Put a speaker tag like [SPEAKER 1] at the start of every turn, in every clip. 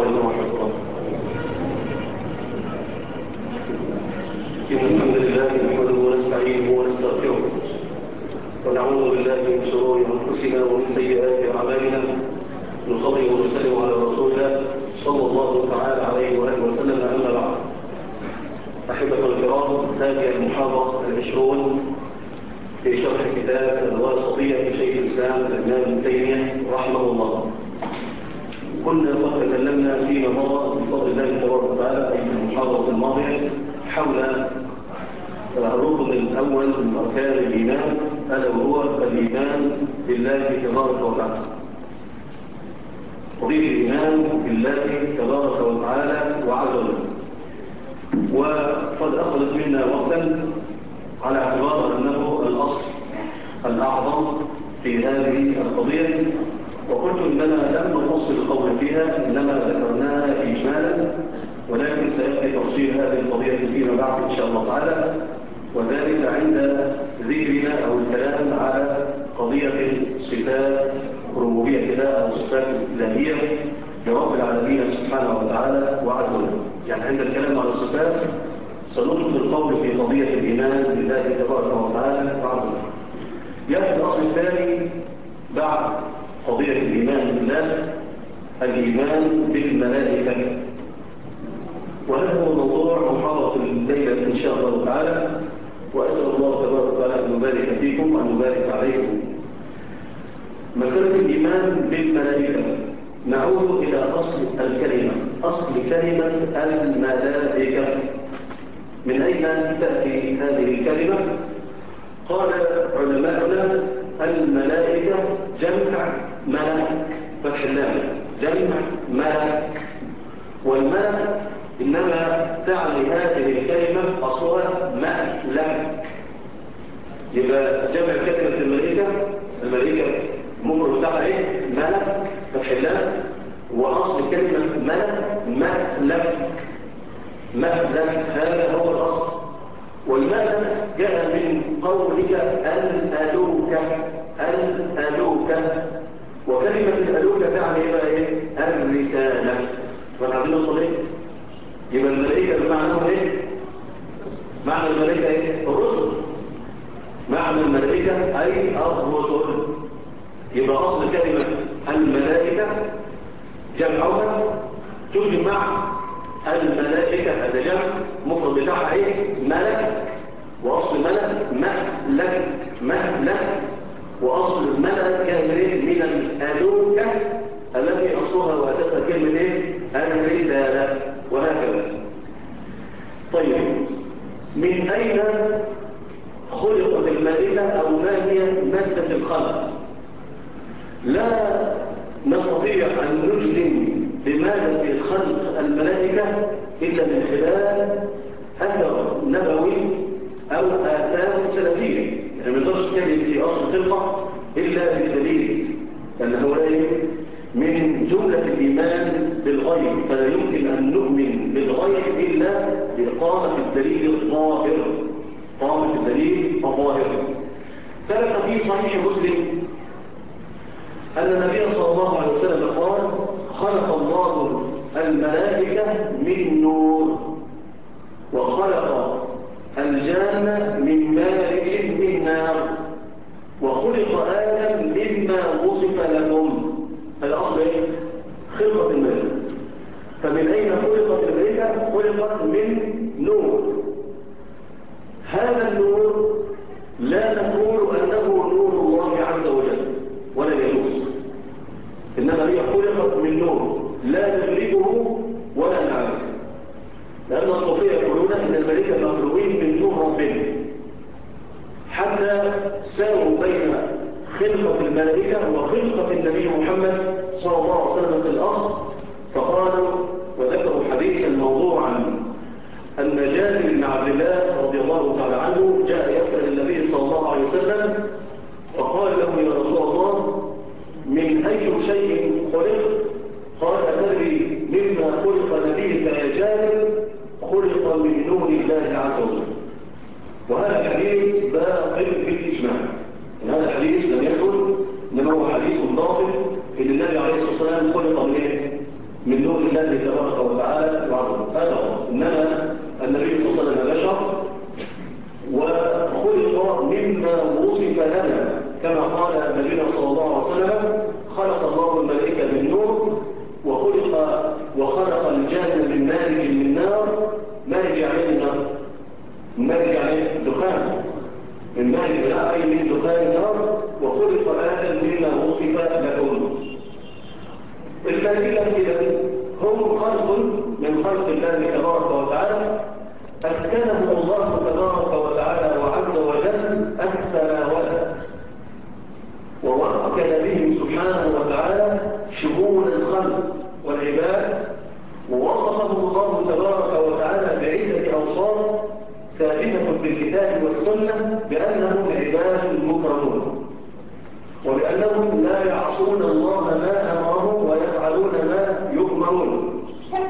[SPEAKER 1] عليكم ورحمة الله. إن الحمد لله نحمده ونستعينه ونستغفره ونعوذ بالله من شرور أنفسنا ومن سيئات أعمالنا. نصلي ونسلم على رسول الله صلى الله تعالى عليه وآله وسلم. أما بعد، أحبة الكرام، هذه المحاضرة 20 في شرح كتاب الواسطية لشيخ الإسلام الإمام ابن تيمية رحمه الله. كنا قد تكلمنا فيما مضى بفضل الله تبارك وتعالى أي في المحاضرة الماضية حول الركن الأول من أركان الإيمان، ألا وهو الإيمان بالله تبارك وتعالى. قضية الإيمان بالله تبارك وتعالى وعز وجل، وقد أخذت منا وقتا على اعتبار أنه الأصل الأعظم في هذه القضية، وقلت إننا لم نفصل القول فيها، إنما ذكرناها إجمالا، ولكن سيأتي تفصيل هذه القضية فيما بعد إن شاء الله تعالى، وذلك عند ذكرنا أو الكلام على قضية صفات ربوبية الله أو صفات الإلهية لرب العالمين سبحانه وتعالى وعز وجل. يعني عند الكلام على الصفات سندخل القول في قضية الإيمان بالله تبارك وتعالى وعز وجل. يأتي الأصل الثاني بعد قضية الإيمان بالله الإيمان بالملائكة، وهذا هو موضوع محاضرة الليلة إن شاء الله تعالى، وأسأل الله تبارك وتعالى أن يبارك فيكم وأن يبارك عليكم. مسألة الإيمان بالملائكة، نعود إلى أصل الكلمة، أصل كلمة الملائكة. من أين تأتي هذه الكلمة؟ قال علماؤنا الملائكة جمع ملك، فتح اللام، جمع ملك، والملك إنما تعني هذه الكلمة أصلها ملك. يبقى جمع كلمة الملائكة المفرد بتاعها إيه؟ ملك، فتح اللام، وأصل كلمة ملك، هذا هو الأصل. والملك جاء من قولك الألوك، وكلمة الألوك تعني إيه؟ الرسالة. فنعزين نوصل إيه؟ يبقى الملائكة بمعنى إيه؟ معنى الملائكة إيه؟ الرسل. معنى الملائكة أي الرسل. يبقى أصل كلمة الملائكة جمعها تجمع الملائكة، هذا جمع مفرد بتاعها إيه؟ ملك، وأصل ملك، وأصل الملك جاء من الألوكة التي أصلها وأساسها كلمة إيه؟ الرسالة، وهكذا. طيب، من أين خلقت الملائكة أو ما هي مادة الخلق؟ لا نستطيع أن نجزم بمادة خلق الملائكة إلا من خلال أثر نبوي أو آثار سلفية. يعني ما نقدرش نتكلم في أصل الخلقة إلا بالدليل، لأنه من جملة الإيمان بالغيب، فلا يمكن أن نؤمن بالغيب إلا بإقامة الدليل الظاهر. ثبت في صحيح مسلم أن النبي صلى الله عليه وسلم قال: خلق الله الملائكة من نور، وخلق الجنة من مارج من نار، وخلق آدم مما وصف لكم. هذا أصل إيه؟ خلقة الملائكة. فمن أين خلقت الملائكة؟ خلقت من نور. هذا النور لا نقول أنه نور الله عز وجل، ولا يجوز، إنما هي خلقت من نور لا ندركه ولا نعرفه، لأن الصوفية يقولون إن الملائكة مخلوقين من نور ربنا، حتى ساووا بين خلقة الملائكة وخلقة النبي محمد صلى الله عليه وسلم في الأصل، فقالوا وذكروا حديثا موضوعا أن جابر بن عبد الله رضي الله تعالى عنه جاء يسأل النبي صلى الله عليه وسلم، فقال له: يا رسول الله، من أي شيء خلق؟ قال: أتدري مما خلق نبيك يا جابر؟ خلق من نور الله عز وجل. وهذا الحديث باطل بالإجماع، هذا الحديث لم يثبت، إنما هو حديث باطل، إن النبي عليه الصلاة والسلام خلق من إيه؟ من نور الله تبارك وتعالى وعظمه. هذا هو. إنما النبي صلى الله عليه وسلم بشر وخلق مما وصف لنا، كما قال نبينا صلى الله عليه وسلم: خلق الله الملائكة من نور وخلق الجان من مارج من نار. مارج عليه النار، مارج عليه دخان، من مارج لا أي من دخان النار. وخلق آدم مما وصف لكم. الملائكة إذا هم خلق من خلق الله تبارك وتعالى، أسكنهم الله تبارك وتعالى وعز وجل السماوات، ووكل بهم سبحانه وتعالى شؤون الخلق والعباد، ووصفهم الله تبارك وتعالى بعدة أوصاف ثابتة بالكتاب والسنة بأنهم عباد مكرمون، وبأنهم لا يعصون الله ما أمرهم ويفعلون ما يؤمرون.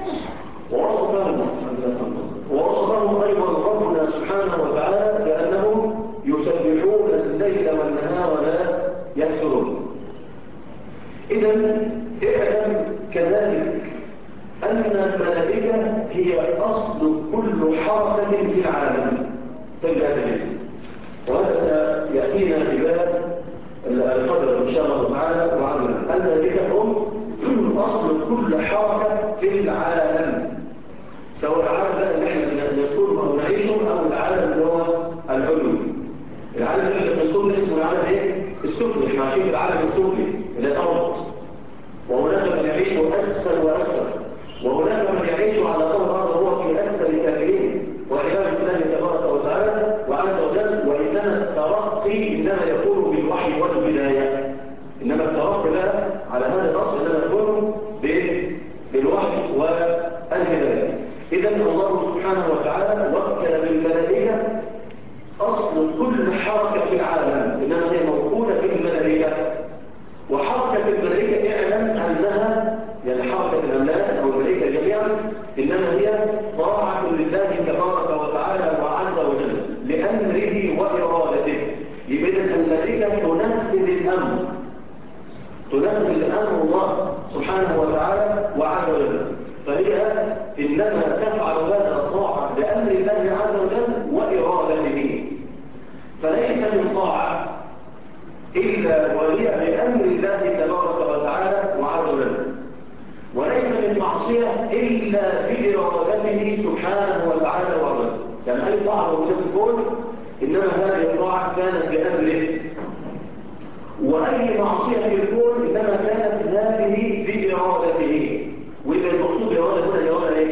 [SPEAKER 1] ووصفهم أيضا ربنا سبحانه وتعالى بأنهم يسبحون الليل والنهار لا يفترون. إذن اعلم كذلك أن الملائكة هي أصل كل حركة في العالم في الأدب، وهذا سيأتينا في باب القدر إن شاء الله تعالى وعزنا. الملائكة هم أصل كل حركة في العالم، سواء العالم اللي احنا نسكنه أو نعيشه أو العالم اللي هو العلوي. العالم اللي احنا بنسكنه اسمه العالم ايه؟ السفلي. احنا عايشين في العالم السفلي اللي الأرض، وهناك من يعيش أسفل وأسفل، وهناك من يعيش على ظهر الأرض وهو في أسفل سافلين، والعياذ بالله تبارك وتعالى وعز وجل. وإنما الترقي إنما يكون بالوحي والبداية، إنما الترقي بقى على هذا الأصل إنما يكون بالوحي والبداية. إذن الله سبحانه وتعالى وكل بالملائكة أصل كل حركة في العالم، إنما هي موجودة بالملائكة. وحركة الملائكة اعلم أنها يعني حركة الأملاك أو الملائكة جميعا إنما هي طاعة لله تبارك وتعالى وعز وجل لأمره وإرادته. يبقى الملائكة تنفذ الأمر، تنفذ أمر الله سبحانه وتعالى وعز وجل، فهي إنما تفعل هذا الطاعة لأمر الله عز وجل وإرادته. فليس من طاعة إلا وهي بأمر الله تبارك وتعالى وعز وجل، وليس من معصية إلا بإرادته سبحانه وتعالى وعز وجل. يعني أي طاعة موجودة في الكون إنما هذه الطاعة كانت بأمره، وأي معصية في الكون إنما كانت هذه بإرادته. وإذا المقصود بإرادة هنا الإرادة إيه؟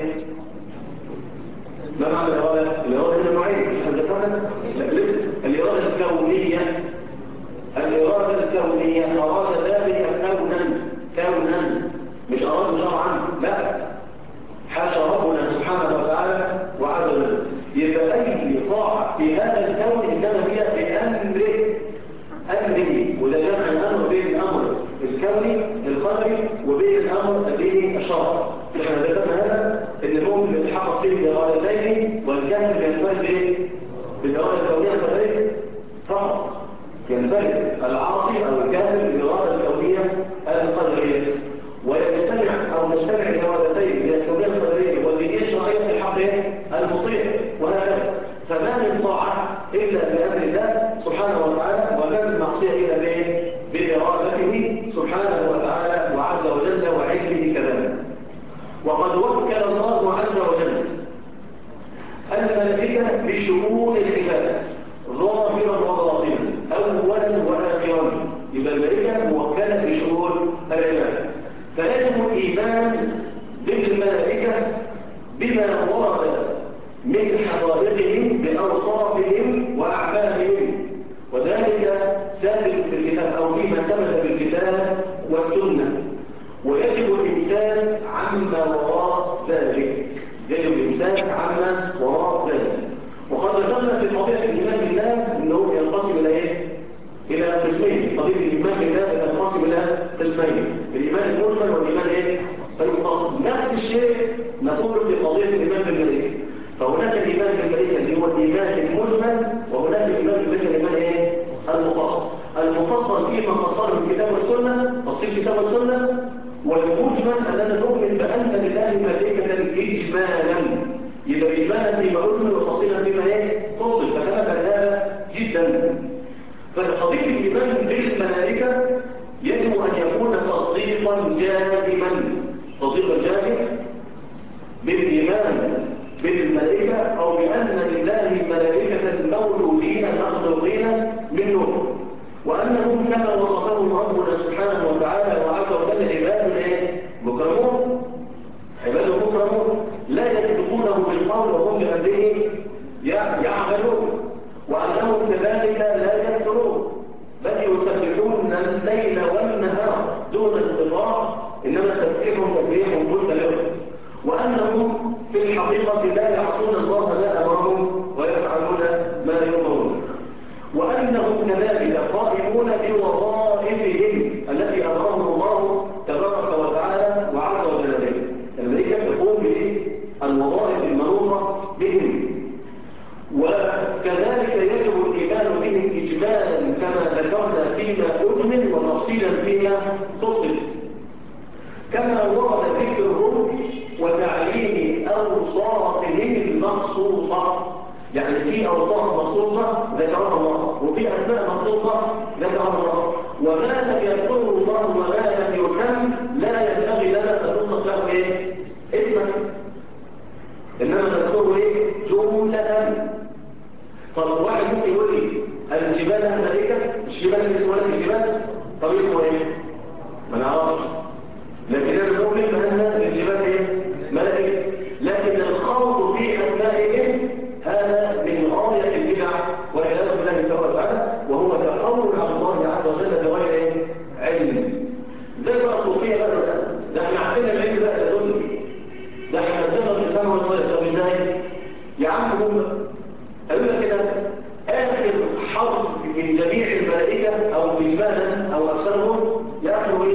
[SPEAKER 1] ما معنى الإرادة؟ الإرادة هنا نوعين مش هذكرنا؟ لسه الإرادة الكونية. الإرادة الكونية أراد ذلك كونا مش أراد شرعا، لا، حاشا ربنا سبحانه وتعالى وعز وجل. يبقى أي طاعة في هذا الكون إنما هي بأمره، وده جمع الأمر بين الأمر الكوني القدري وبين الأمر الديني الشرعي. احنا ذكرنا هذا ان المؤمن بيتحقق فيه بإرادتين، والكافر بينفرد بالإرادة الكونية القدرية فقط. ينفرد العاصي أو الكافر بالإرادة الكونية القدرية، ويجتمع أو نجتمع الإرادتين من الكونية القدرية والدينية الشرعية في حق المطيع، وهكذا. فما من طاعة إلا بأمر الله سبحانه وتعالى، وما من معصية إلا بإرادته سبحانه وتعالى وعز وجل وعلمه كذلك. وقد وكل الله عز وجل الملائكة بشؤون العباد ظاهرا وباطنا أولا وآخرا. يبقى الملائكة موكلة بشؤون العباد، فيجب الإيمان بالملائكة بما ورد من حقائقهم بأوصافهم وأعمالهم، وذلك ثابت بالكتاب أو فيما ثبت بالكتاب والسنة. ويجب الإمساك عما وراء ذلك، يجب الإمساك عما وراء ذلك. وقد ذكرنا في قضية الإيمان بالله أنه ينقسم إلى إيه؟ إلى قسمين. قضية الإيمان بالله ينقسم إلى قسمين: الإيمان المجمل والإيمان إيه؟ المفصل. نفس الشيء نقول في قضية الإيمان بالملائكة. فهناك الإيمان بالملائكة اللي هو الإيمان المجمل، وهناك الإيمان بالملائكة الإيمان إيه؟ المفصل. المفصل فيما فصله الكتاب والسنة، تفصيل الكتاب والسنة، والمجمل أننا نؤمن بأن إجمالا. يبقى إجمالا فيما أجمل وتفصيلا فيما فصل، فكان هذا جدا. فقضية الإيمان بالملائكة يجب أن يكون تصديقا جازما، تصديقا جازما بالإيمان بالملائكة، أو بأن لله ملائكة موجودين مخلوقين من نور، وأنهم كما وصفهم ربنا سبحانه وتعالى وعز وجل عباد مكرمون، عباد مكرمون لا يسبقونه بالقول وهم بأمره يعملون، وأنهم كذلك لا يفترون بل يسبحون الليل والنهار دون انقطاع، إنما تسبيحهم تسبيح مستمر، وأنهم في الحقيقة لا يعصون الله ما أمرهم ويفعلون ما يؤمرون، وأنهم كذلك قائمون بوظائفهم التي أمرهم الله تبارك وتعالى وعز وجل بها. الملائكة تقوم بالوظائف المنوطة بهم، وكذلك يجب الإيمان بهم إجمالا كما ذكرنا فيما أجمل وتفصيلا فيما فصل، كما ورد ذكرهم وتعليم أوصافهم المخصوصة. يعني في أوصاف مخصوصة ذكرها الله، وفي أسماء مخصوصة ذكرها الله، وما لم يذكره الله وما لم يسم لا ينبغي لنا أن نطلق له اسما، إنما نذكره جملة. طب واحد ممكن يقول لي الجبال لها ملائكة؟ مش جبال اسمها الجبال؟ طب اسمه ما نعرفش، لكن أنا نؤمن بأن الجبال ملائكة، لكن الخوض في أسمائهم هذا من غاية البدع والعياذ بالله تبارك وتعالى، وهو تقول على الله عز وجل بغير علم. زي بقى الصوفية بقى ده احنا عندنا العلم بقى ده دنيا، ده احنا بنقدر نفهمه ونطلق. طب ازاي؟ يا عم هم قالوا لك كده آخر حرف من جميع الملائكة أو إجمالا أو أكثرهم يأخذوا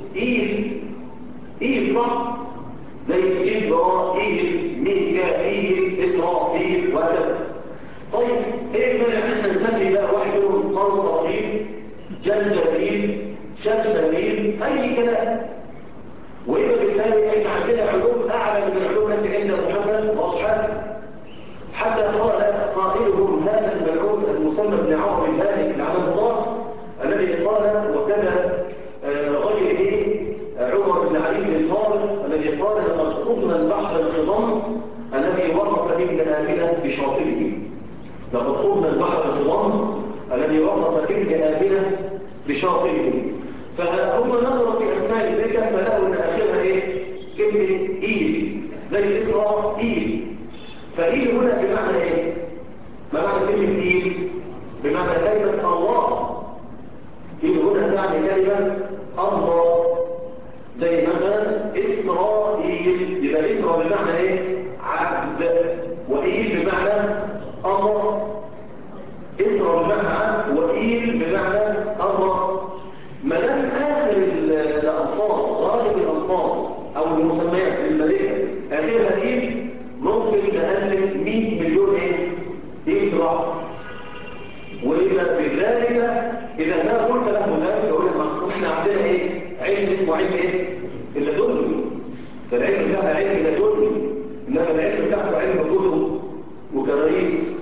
[SPEAKER 1] إيل صح؟ زي جبرائيل، ميكائيل، إسرافيل وهكذا. طيب إيه المانع إحنا نسمي بقى واحد منهم قرطرائيل، جلجليل، شمسليل، أي كلام، وإذا بالتالي إحنا عندنا علوم أعلى من العلوم التي عند محمد وأصحابه. حتى قال قائلهم هذا الملعون المسمى ابن عمرو الهاني لعنه الله، الذي قال وكذا غيره عمر بن علي بن طارق الذي قال لقد خضنا البحر الخضم الذي وقف ابن آمنة بشاطئه. لقد خضنا البحر الخضم الذي وقف ابن آمنة بشاطئه. فهم نظروا في أسماء الملكة فلقوا أن آخرها كلمة إيل، زي إسرائيل. فإيل هنا بمعنى ما معنى كلمة إيل؟ بمعنى كلمة الله. إيل هنا بمعنى كلمة الله، زي مثلا إسرائيل، يبقى إسرائيل بمعنى عبد، وإيل بمعنى الله. إسرائيل بمعنى عبد، وإيل بمعنى الله. ما دام آخر الألفاظ غالب الألفاظ أو المسميات للملائكة آخرها إيل، ممكن نألف 100 مليون إيه في بعض. وإذا بذلك إذا ما قلت له ذلك يقول لك مقصود احنا عندنا علم اسمه علم اللدني، فالعلم بتاعها علم لدني، إنما العلم بتاعته علم كتب وكراريس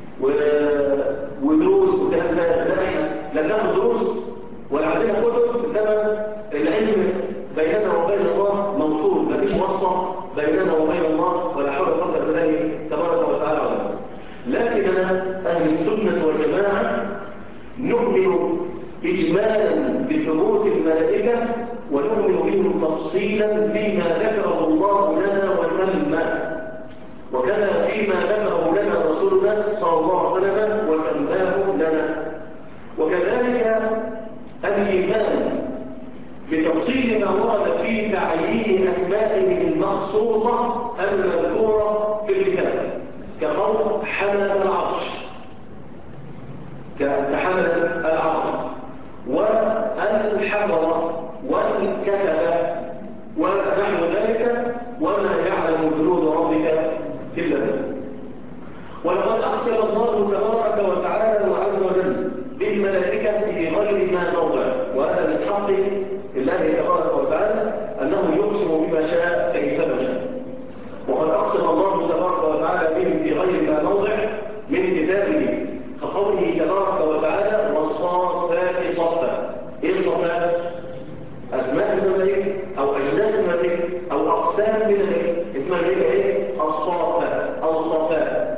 [SPEAKER 1] ودروس وكلام ده احنا لا ناخد دروس ولا عندنا كتب، إنما العلم بيننا وبين الله موصول، مفيش واسطة بيننا وبين الله ولا حول ولا قوة إلا بالله تبارك وتعالى. لكننا أهل السنة والجماعة نؤمن إجمالا بثبوت الملائكة، ونؤمن بهم تفصيلا فيما ذكره الله لنا وسمى، وكذا فيما ذكره لنا رسولنا صلى الله عليه وسلم وسماه لنا. وكذلك الإيمان بتفصيل ما ورد في تعيين أسمائهم المخصوصة المذكورة في الكتاب، كقول حملة العرش، كحملة العرش، والحفظة والكتبة ونحو ذلك، وما يعلم جنود ربك إلا هو. ولقد أقسم الله تبارك وتعالى وعز وجل بالملائكة في غير ما موضع، وهذا من حق الله تبارك وتعالى أنه يقسم بما شاء كيفما شاء. وقد الملائكة أو أجناس الملائكة أو أقسام من الملائكة، اسمها الملائكة إيه؟ الصافات أو الصافات.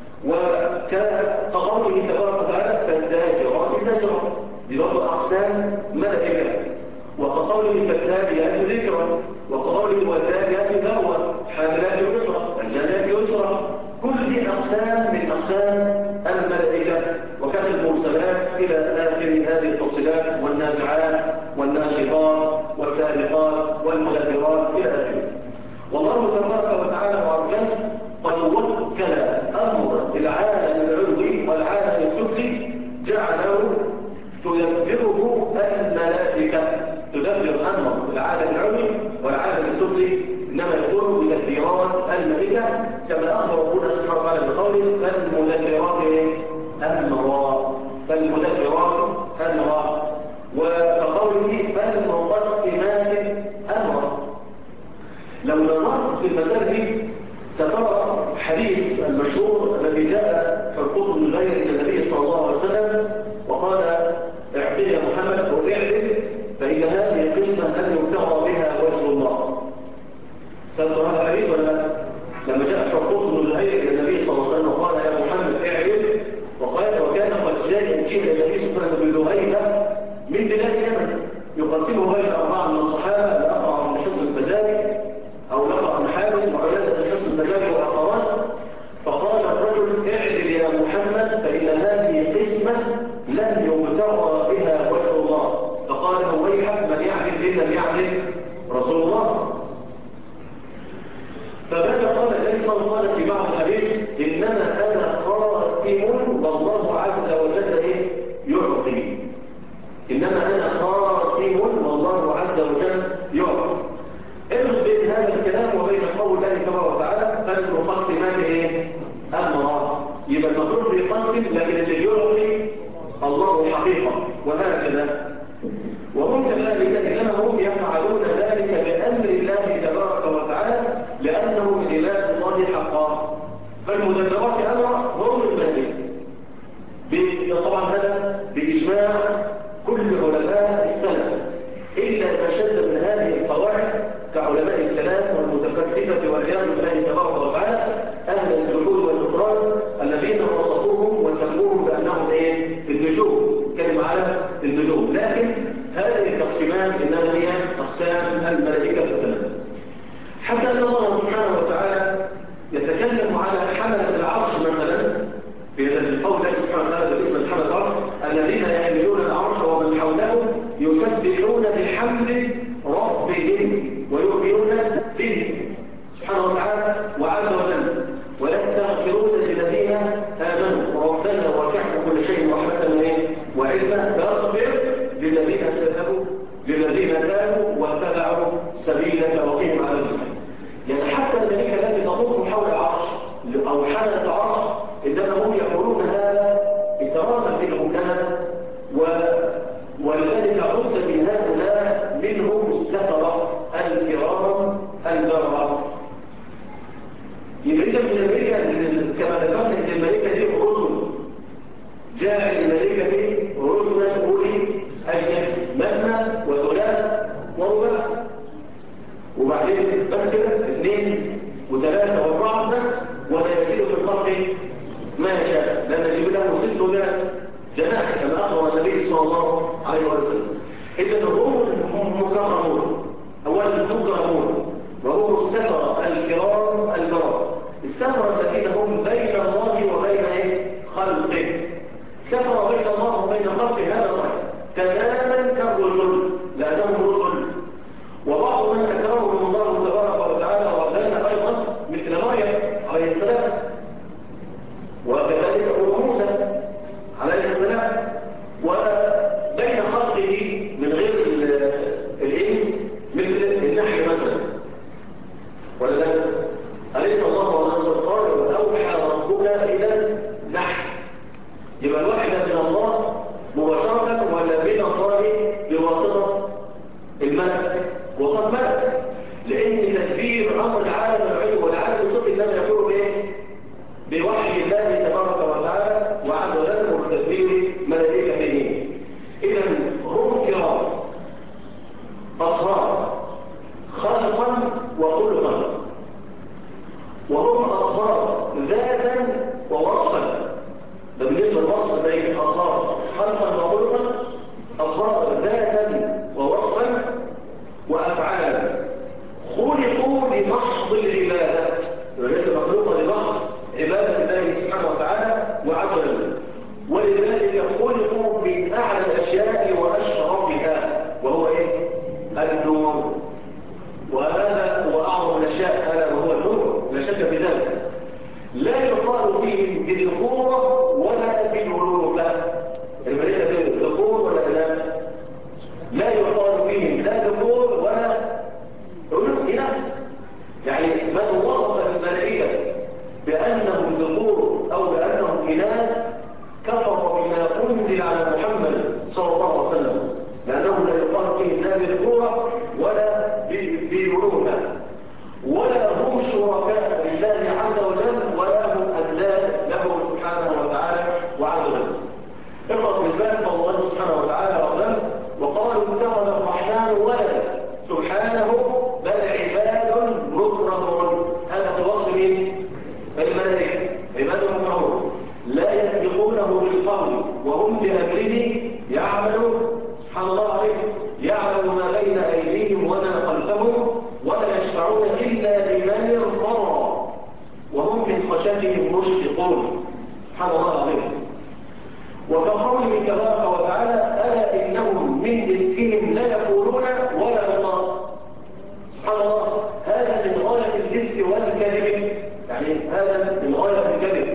[SPEAKER 1] وكقوله تبارك وتعالى فالزاجرات زجرا، دي برضه أقسام ملائكة. وكقوله فالتاليات ذكرا، وكقوله والتاليات ذروة، حاملات وقرا، الجانات يسرا. كل دي أقسام من أقسام الملائكة. وكانت المرسلات إلى آخر هذه التفصيلات، والنازعات والناشطات والسابقات والمدبرات إلى آخره. والله تبارك وتعالى وعز وجل قد وكل أمر العالم العلوي والعالم السفلي، جعله تدبره الملائكة. تدبر أمر العالم العلوي والعالم السفلي إنما يكون بتدبيرات الملائكة، كما أخبر ربنا سبحانه وتعالى بقوله فالمدبرات أمرا، فالمدبرات أمرا. وكقوله فالمقسمات أمرا. لو نظرت في المسألة دي سترى حديث المشهور الذي جاء حرقوس بن غير إلى النبي صلى الله عليه وسلم وقال اعطي يا محمد أو اعدل فإن هذه قسمة لن يبتغى بها وجه الله. تذكر هذا الحديث ولا لا؟ لما جاء حرقوس بن غير إلى النبي صلى الله عليه وسلم وقال يا محمد اعدل، وكان قد جاء إلى النبي صلى الله عليه وسلم بلهيبة من بلاد اليمن يقسمه بين 4 من الصحابة، الأقرع بن حصن الفزاري أو الأقرع بن حارث وعيادة بن حصن الفزاري وآخران. فقال الرجل اعدل يا محمد فإن هذه قسمة لن يبتغى بها وجه الله. فقال ويحك من يعدل إن لم يعدل رسول الله. فماذا قال النبي صلى الله عليه وسلم في بعض الحديث إنما أنا قاسم والله عز وجل يعطي. إنما أنا قاسم والله عز وجل يعطي. اربط بين هذا الكلام وبين قول الله تبارك وتعالى فالمقسمات أمرا. يبقى المخلوق بيقسم لكن اللي بيعطي الله حقيقة، وهكذا. وهم كذلك إنما هم يفعلون ذلك بأمر الله تبارك وتعالى لأنهم عباد الله حقا. فالمدبرات أمرا هم الملائكة. طبعا هذا بإجماع كل علماء السلف إلا ما شد من هذه القواعد كعلماء الكلام والمتفلسفة والعياذ بالله تبارك وتعالى أهل الجحود والنكران الذين وصفوهم وسموهم بأنهم النجوم، كلمة على النجوم. لكن هذه التقسيمات إنما هي أقسام الملائكة الثلاثة. حتى أن الله سبحانه وتعالى يتكلم على حملة العرش مثلا في القول الله سبحانه وتعالى باسم حملة العرش الذين يحملون العرش ومن حوله يسبحون بحمد ربهم ويؤمنون به سبحانه وتعالى وعز وجل ويستغفرون للذين آمنوا ربنا وسعت كل شيء رحمة وعلما فاغفر للذين تابوا واتبعوا سبيلك وقهم على الجحيم. يعني حتى الملائكة التي تطوف حول العرش أو حملة العرش إنما هم يقولون هذا إكراما منهم لنا، ولذلك عد من هؤلاء منهم السفرة الكرام البررة. يبقى إذا من الملائكة كما ذكرنا إن الملائكة دي رسل، جاء الملائكة دي رسلا أولي أجنحة مثنى وثلاث ورباع، وبعدين بس كده 2 و3 و4 بس، ولا يزيد في الخلق ما يشاء، لأن يجيب له 600 جناح كما أخبر النبي صلى الله عليه وسلم. إذا هم مكرمون، أولا مكرمون وهم السفرة الكرام البررة، السفرة الذين هم بين الله وبين خلقه. سفر بين الله وبين خلقه هذا صحيح تماما كالرسل لأنهم رسل. وبعض من أكرمهم الله تبارك وتعالى وأبدلنا أيضا مثل مريم عليه السلام، وكذلك أم موسى عليه السلام، وبين خلقه من غير الإنس مثل النحل مثلا. ولذلك أليس الله عز وجل قال وأوحى ربك إلى النحل؟ يبقى الوحي من الله مباشرة ولا من الله بواسطة الملك؟ وصف ملك، لأن تدبير أمر العالم العلوي والعالم السفلي لم يكون بوحي الله تبارك وتعالى وعز وجل وبتدبير ملائكته. إذا هم كرام أطهار فيهم بالذكورة ولا بالأنوثة. الملائكة دي ذكور ولا إناث؟ لا يقال فيهم لا ذكور ولا إناث. يعني من وصف الملائكة بأنهم ذكور أو بأنهم إناث كفر بما أنزل على محمد صلى الله عليه وسلم، لأنهم لا يقال فيهم لا بذكورة ولا بأنوثة، ولا هم شركاء لله عز وجل ولا هم أنداد له سبحانه وتعالى وعز وجل. اقرأ مثال الله سبحانه وتعالى وقال وقالوا اتخذ الرحمن ولدا سبحانه بل عباد مكرمون. هذا في وصف مين؟ الملائكة، عباد مكرمون لا يسبقونه بالقول وهم بأمره يعملون. سبحان الله عليهم، يعلم ما بين أيديهم وما خلفهم ولا يشفعون إلا لمن ارتضى وهم من خشيته مشفقون. سبحان الله العظيم. وكقوله تبارك وتعالى ألا إنهم من إفكهم لا يقولون ولا الله. سبحان الله، هذا من غاية الإفك والكذب، يعني هذا من غاية الكذب.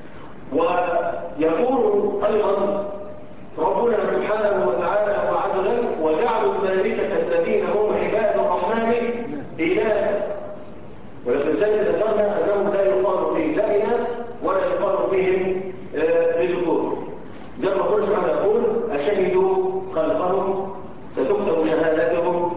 [SPEAKER 1] ويقول أيضا ربنا سبحانه وتعالى وعز وجل وجعلوا الملائكة الذين هم عباد الرحمن إناثا، ولكن ذلك ذكرنا أنهم لا يقال فيهم لا إناث ولا يقال فيهم بذكور. زي ما قلت سبحانه يقول أشهدوا خلقهم ستكتب شهادتهم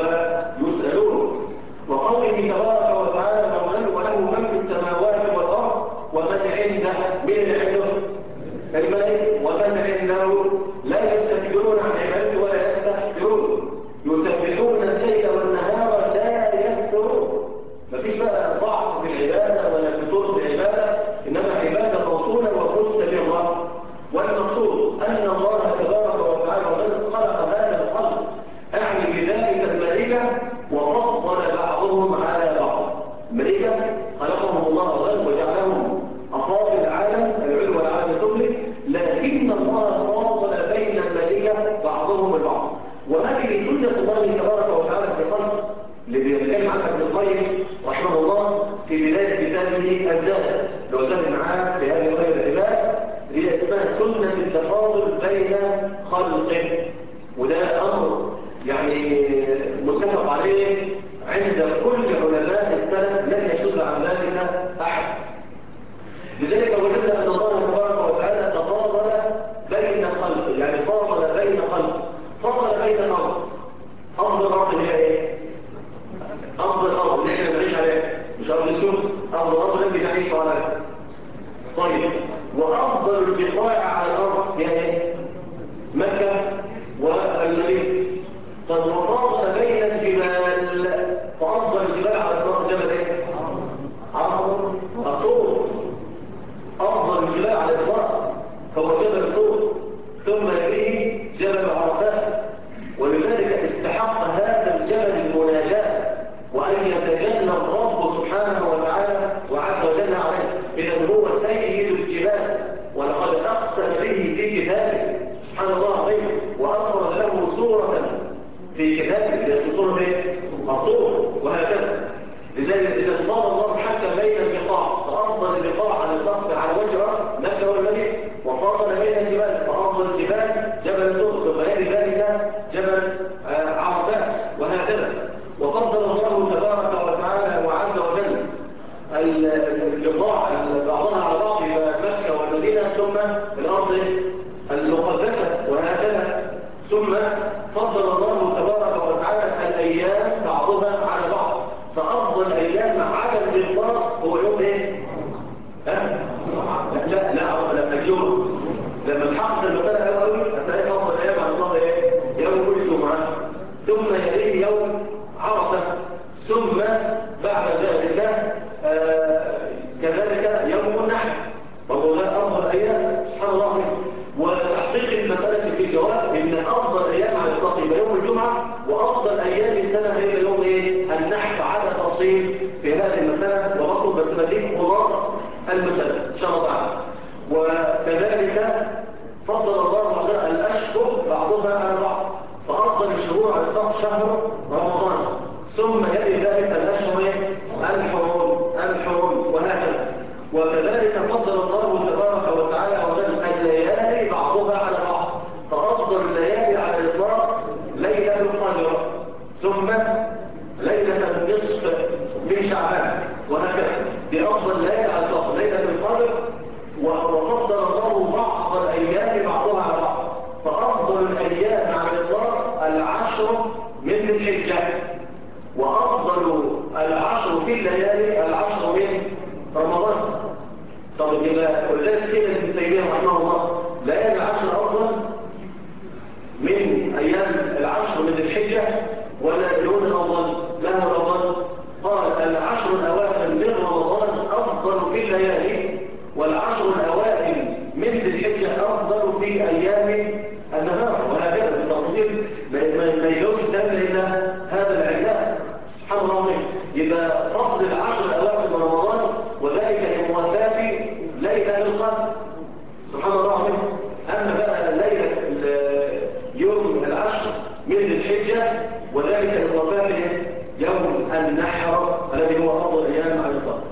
[SPEAKER 1] ويسألون. وقوله تبارك وتعالى وله من في السماوات والأرض ومن عنده من عنده الملائكة ومن عنده لا يستكبرون عن عبادته ولا يستحسرون يسبحون الليل والنهار لا يفترون. مفيش بقى ضعف في العبادة ولا فتور في العبادة، إنما عبادة موصولة ومستمرة. والمقصود أن الله تبارك وتعالى خلق هذا الخلق، أعني بذلك الملائكة وفضل بعضهم على بعض. الملائكة خلقهم الله وجعلهم أفاضل العالم العلو والعالم السفلي، لكن الله فاضل بين الملائكة بعضهم البعض. وهذه سنة الله تبارك وتعالى في خلق اللي بيتكلم عنها ابن القيم رحمه الله في بداية كتابه الزاد، لو زاد معاه في هذه خير العباد، هي اسمها سنة التفاضل بين خلقه. وده أمر يعني متفق عليه عند كل علماء السلف، لن يشذ عن ذلك أحد. لذلك وجدنا أن الله تبارك وتعالى تفاضل بين خلقه، يعني فاضل بين خلقه، فاضل بين الأرض. أفضل الأرض هي إيه؟ أفضل الأرض اللي احنا بنعيش عليها، مش أرض السوق، أفضل الأرض اللي بنعيش عليها. طيب، وأفضل البقاع على الأرض هي إيه؟ مكة والمدينة. طب وفاضل بين الجبال، فأفضل الجبال على الأرض جبل إيه؟ عرفة الطور. أفضل الجبال على الإطلاق هو جبل الطور، ثم يليه جبل عرفات. ولذلك استحق هذا الجبل المناجاة وأن يتجلى الرب سبحانه وتعالى وعز وجل عليه. إذن هو سيد الجبال، ولقد أقسم به في كتابه سبحان الله العظيم، وأفرد له سورة في كتابه هي سورة الطور، وهكذا. لذلك إذا فاضل الله حتى بين البقاع، فأفضل البقاع على الأرض على وجه مكة والمدينة، وفاضل بين الجبال، فأفضل الجبال جبل الطور، ثم يلي ذلك جبل عرفات، وهكذا. وفضل الله تبارك وتعالى وعز وجل البقاع بعضها على بعض مكة والمدينة، ثم الأرض المقدسة، وهكذا. ثم فضل الله تبارك وتعالى الأيام بعضها على بعض، فأفضل الأيام على الإطلاق هو يوم إيه؟ لا الجمعة. لما تحقق المسألة قوي هتلاقي أفضل الأيام على الإطلاق إيه؟ يوم كل جمعة، ثم يليه يوم عرفة، ثم بعد ذلك كذلك يوم النحر، برضو ده أفضل الأيام. سبحان الله. وتحقيق المسألة في الجواب إن أفضل أيام على الإطلاق يبقى يوم الجمعة، وأفضل أيام السنة هي يوم إيه؟ النحر، على تفصيل في هذه المسألة وبطل، بس بديك خلاصة المسألة إن شاء الله تعالى. وكذلك فضل الله على الأشهر بعضها على بعض، فأفضل الشهور على الإطلاق شهر رمضان، ثم يلي ذلك الأشهر الحرم، وهكذا. وكذلك فضل أفضل ليلة على الإطلاق ليلة القدر، وفضل الله بعض الأيام بعضها على بعض، فأفضل الأيام على الإطلاق العشر من ذي الحجة، وأفضل العشر في الليالي العشر من رمضان. طب يبقى ولذلك كده ابن تيمية رحمه الله ليالي العشر أفضل من أيام العشر من ذي الحجة، ولا يكون الأفضل له الأفضل؟ قال العشر الأواخر من رمضان أفضل في الليالي، والعشر الأوائل من ذي الحجة أفضل في أيام النهار، وهكذا بالتفصيل ما يجوز دم إلا هذا العلة. سبحان الله. يبقى فضل العشر الأواخر من رمضان وذلك لموافاة ليلة القدر. سبحان الله. أما بقى ليلة يوم العشر من ذي الحجة وذلك لموافاة يوم النحر الذي هو أفضل أيام على الإطلاق.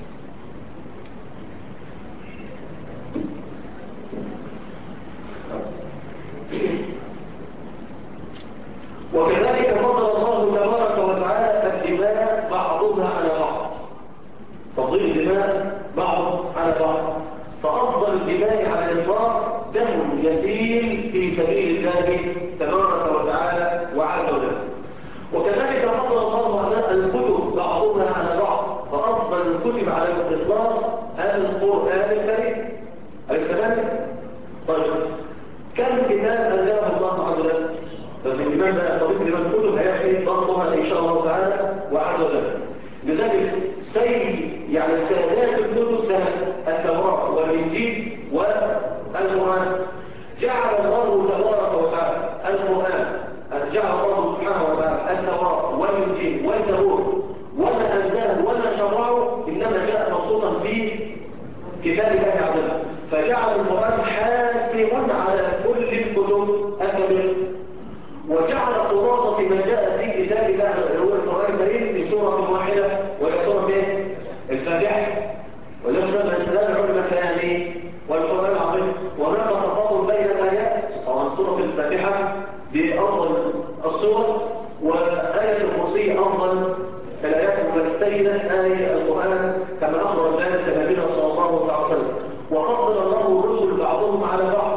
[SPEAKER 1] وكذلك فضل الله تبارك وتعالى الدماء بعضها على بعض، تفضيل الدماء بعض على بعض، فأفضل الدماء على الإطلاق دم يسيل في سبيل الله تبارك وتعالى وعز وجل. وكذلك فضل الله على الكتب بعضها على بعض، فأفضل الكتب على الإطلاق القرآن الكريم. أليس كذلك؟ طيب كم كتاب أنزله الله عز وجل؟ ففي الإمام بقى طريق الإمام كتب هيحكي ضغطها إن شاء الله تعالى وعز وجل. لذلك يعني سادات الكتب سنة التوراة والإنجيل والقرآن. جعل الله تبارك وتعالى القرآن، جعل الله سبحانه وتعالى التوراة والإنجيل والزبور وما أنزله وما شرعه إنما جاء مبسوطا في كتاب الله عز وجل، فجعل القرآن حاكم على كل الكتب السابقة، وجعل خلاصة ما جاء في كتاب الله هو القرآن الكريم في سورة واحدة وهي سورة الفاتحة، وزي ما سمى السابع المثاني والقرآن العظيم. وهناك تفاضل بين الآيات، طبعا سورة الفاتحة دي أفضل السور، وآية الكرسي أفضل الآيات السيدة آية القرآن كما أخبر ذلك نبينا صلى الله عليه وسلم. وفضل الله الرسل بعضهم على بعض،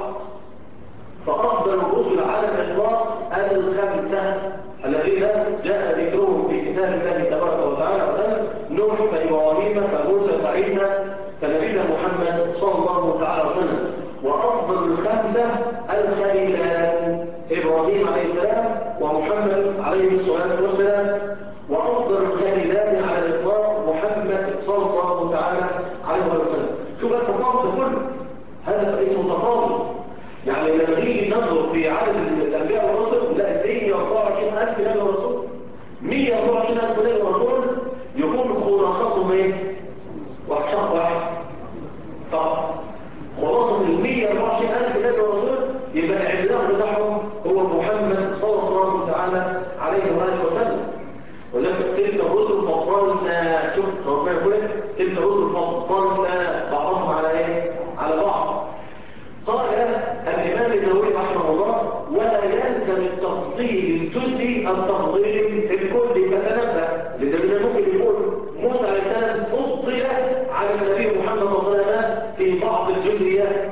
[SPEAKER 1] فأفضل الرسل على الإطلاق الخمسة الذين جاء ذكرهم في كتاب الله تبارك وتعالى وسلم: نوح فإبراهيم فموسى فعيسى فنبينا محمد صلى الله تعالى وسلم. وأفضل الخمسة الخليلان إبراهيم عليه السلام ومحمد عليه الصلاة والسلام. وأفضل الخليلان على الإطلاق محمد صلى الله تعالى عليه وسلم. شوف التفاضل كله، هذا اسمه تفاضل. يعني لما نيجي ننظر في عدد الأنبياء والرسل نلاقي 124,000 نبي ورسول. 124,000 نبي ورسول يكون خلاصتهم ايه؟ شخص واحد. طبعا خلاصة ال 124,000 نبي ورسول يبقى العلاق بتاعهم هو محمد صلى الله تعالى عليه وآله وسلم. وذلك تلك الرسل فضلنا، شوف ربنا يقول تلك الرسل فضلنا بعضهم على ايه؟ على بعض. قال الإمام النووي رحمه الله: ولا يلزم التفضيل الجزئي التفضيل الكلي، فتنبه، لأن ممكن يقول موسى عليه السلام فضل على النبي محمد صلى الله عليه وسلم في بعض الجزئيات.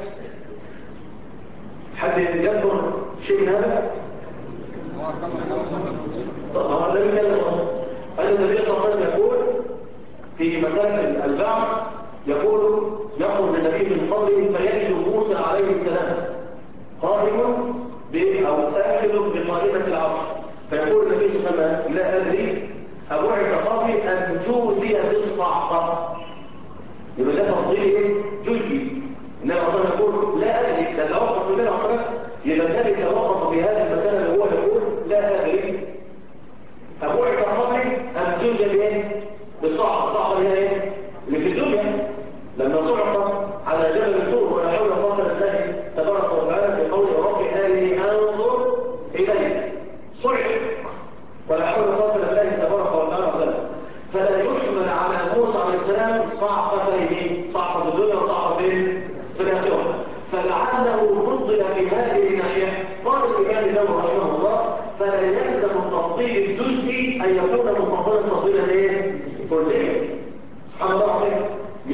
[SPEAKER 1] حد يذكر شيء من هذا؟ طبعا لم يتكلم. النبي صلى الله عليه وسلم يقول في مسألة البعث، يقول يخرج النبي من قبره فيجد موسى عليه السلام قائم أو آخذ بقائمة العرش، فيقول النبي صلى الله عليه وسلم: لا أدري أبعث قبري أم جوزي بالصعقة. يبقى ده تفضيل ايه؟ جزئي. النبي صلى الله عليه وسلم يقول: لا أدري، ده توقف في النبي صلى الله عليه وسلم. يبقى النبي توقف في هذه المسألة اللي هو يقول: لا أدري أبعث قبري أم جوزي بايه؟ بالصعقة. الصعقة اللي هي ايه؟ اللي في الدنيا لما صعق على جبل الطور ولا حول قوة إلا بالله تبارك وتعالى بقول: رب أرني أنظر إليك. صعق ولا حول قوة إلا بالله تبارك وتعالى. فلا يحمل على موسى عليه السلام صعقتين، صعقة في الدنيا وصعقة في الآخرة. فلعله فضل في هذه الناحية. قال الإمام النووي رحمه الله: فلا يلزم التفضيل الجزئي أن يكون مفضلا تفضيلا كليا. سبحان الله العظيم.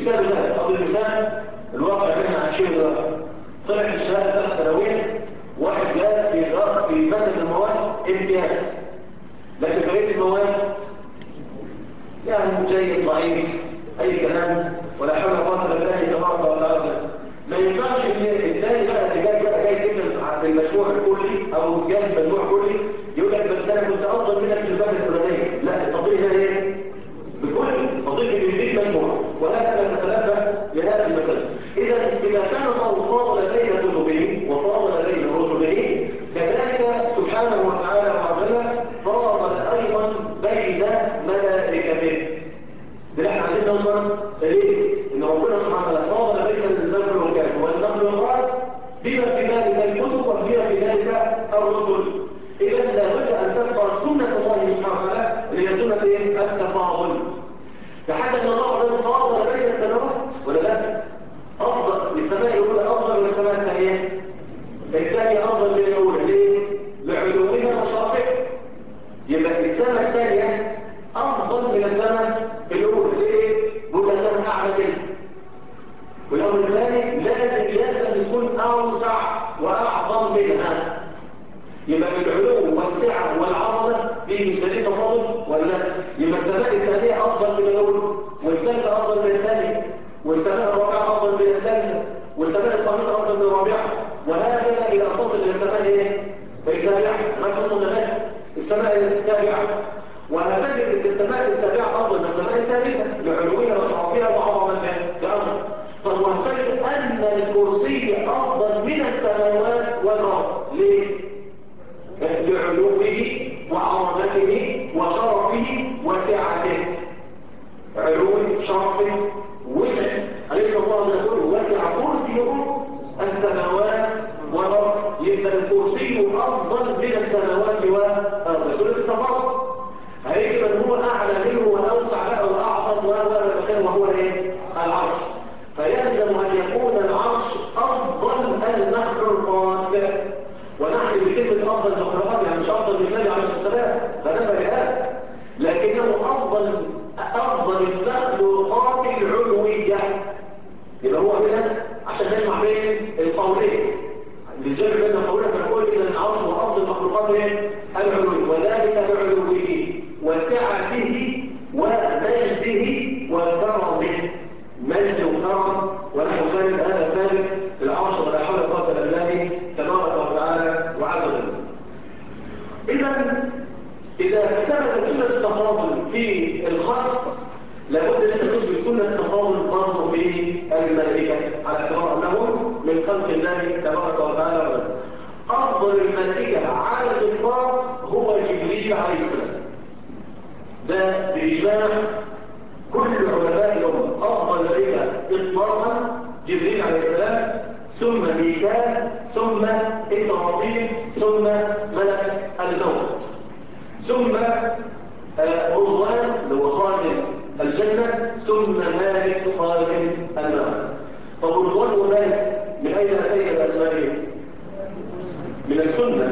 [SPEAKER 1] يعني جيد ضعيف أي كلام ولا حول ولا قوة إلا بالله تبارك وتعالى. ما ينفعش إن الثاني بقى اللي جاي تكلم عن المشروع الكلي أو جاي المجموع الكلي يقول لك بس أنا كنت أفضل منك في المادة الفلانية. لا، التفضيل هنا إيه؟ بكل تفضيل بالبيت مجموع، وهكذا نتنبه لهذه المسألة. إذا كان الله فاضل بين كتبه وفاضل بين رسله، كذلك سبحانه وتعالى وعلا فاضل أيضا بين ملائكته. ده احنا عايزين نوصل ليه؟ إن ربنا سبحانه وتعالى فاضل بين المخلوقات والمخلوقات بما في ذلك الكتب وبما في ذلك الرسل. إذا لابد أن تبقى سنة الله سبحانه وتعالى اللي هي سنة التفاضل. فحتى أن الله فاضل بين السماوات ولا لا؟ أفضل السماء الأولى أفضل من السماء الثانية. الثانية أفضل من الأولى ليه؟ لعلوها وشرفها. يبقى السماء الثانية أفضل من السماء الأولى ليه؟ بقول لها أعلى كده. والأمر الثاني لازم يكون أوسع وأعظم منها. يبقى العلو والسعة والعظمة دي مش دليل تفاضل ولا؟ يبقى السماء الثانية أفضل من الأولى، والثالثة أفضل من الثانية، والسماء الرابعة أفضل من الثالثة، والسماء الخامسة أفضل من الرابعة، وهكذا إلى أن تصل إلى السماء إيه؟ السابعة، ما توصل لغاية السماء السابعة. وهتجد أن السماء السابعة أفضل من السماء السادسة لعلوها وشرفها وعظمتها. ده أمر. طب وهتجد أن الكرسي أفضل من السماوات والأرض ليه؟ لعلوه وعظمته وشرفه وسعته. علو شرفه وسع، أليس الله يقول وسع كرسيه السماوات والأرض؟ يبقى الكرسي أفضل من السماوات والأرض. سورة التفاضل هيجي من هو أعلى منه وأوسع بقى وأعظم وهو إيه؟ العرش. فيلزم أن يكون العرش أفضل المخلوقات. ونحن بكلمة أفضل المخلوقات يعني مش أفضل من النبي عليه السلام، فنبه لهذا، لكنه أفضل المخلوقات العلوية. يبقى هو هنا عشان نجمع بين القولين للجمع بين القولين فنقول إذا العرش هو أفضل المخلوقات العلوية، وذلك لعلوه وسعته ومجده وكرمه. مجد وكرم ونحو ذلك هذا ثابت للعرش ولا حول ولا قوة إلا بالله تبارك وتعالى وعز وجل. إذا ثبت سنة التفاضل في الخلق لابد أن نثبت سنة التفاضل برضه في الملائكة على اعتبار أنهم من خلق الله تبارك وتعالى. أفضل الملائكة على الإطلاق هو جبريل عليه السلام. ده بإجماع كل علماء الأمة. أفضل الملائكة إطلاقا جبريل عليه السلام، ثم ميكال، ثم إسرافيل، ثم ملك الموت، ثم رضوان اللي هو خازن الجنة، ثم مالك خازن النار. طب رضوان ومالك من أين أتينا بأسمائهم؟ من السنة.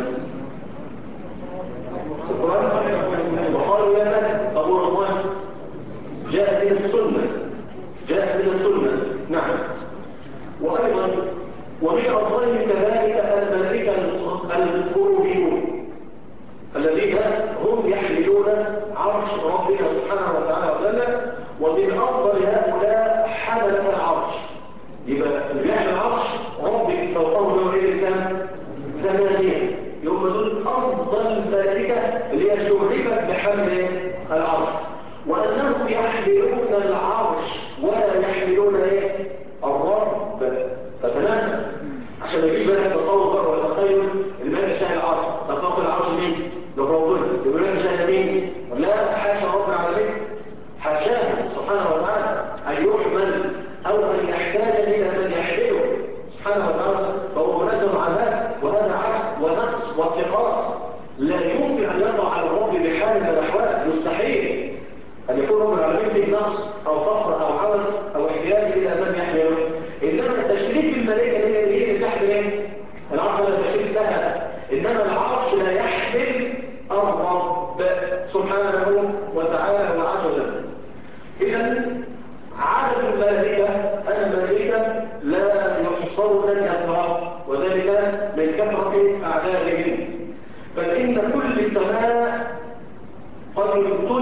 [SPEAKER 1] القرآن وقالوا يا مالك. طب رضوان جاء من السنة، جاء من السنة. نعم. وأيضا ومن أفضلهم كذلك الملائكة الكروبيون الذين هم يحملون عرش ربنا سبحانه وتعالى وسلم. ومن أفضل هؤلاء حملة العرش. يبقى اللي بيحمل العرش ربك فوقهم يومئذ كام؟ 8. يوم دول أفضل الملائكة اللي هي شرفت بحمل العرش. وأنهم يحملون العرش ولا يحملون الرب. فتنام عشان ما يجيش بالك تصور بقى وتخيل الملك شايل العرش. تفوق العرش مين؟ لربنا. يقول لك شايل مين؟ لا، حاشا رب العالمين، حاشاه سبحانه وتعالى أن يحمل أو أن يحتاج إلى من يحمله سبحانه وتعالى، فهو منزل عن ذلك. وهذا عجز ونقص وافتقار لا يمكن أن يقع على الرب بحال من الأحوال. مستحيل أن يكون رب العالمين فيه نقص أو فقر أو عوز أو احتياج إلى من يحمله. إنما تشريف الملائكة هي اللي تحمل العرش لا تشريف لها، إنما العرش لا يحمل الرب سبحانه وتعالى وعز وجل. إذا عدد الملائكة لا يحصر الكثرة، وذلك من كثرة أعدادهم. بل إن كل سماء قد امتلئت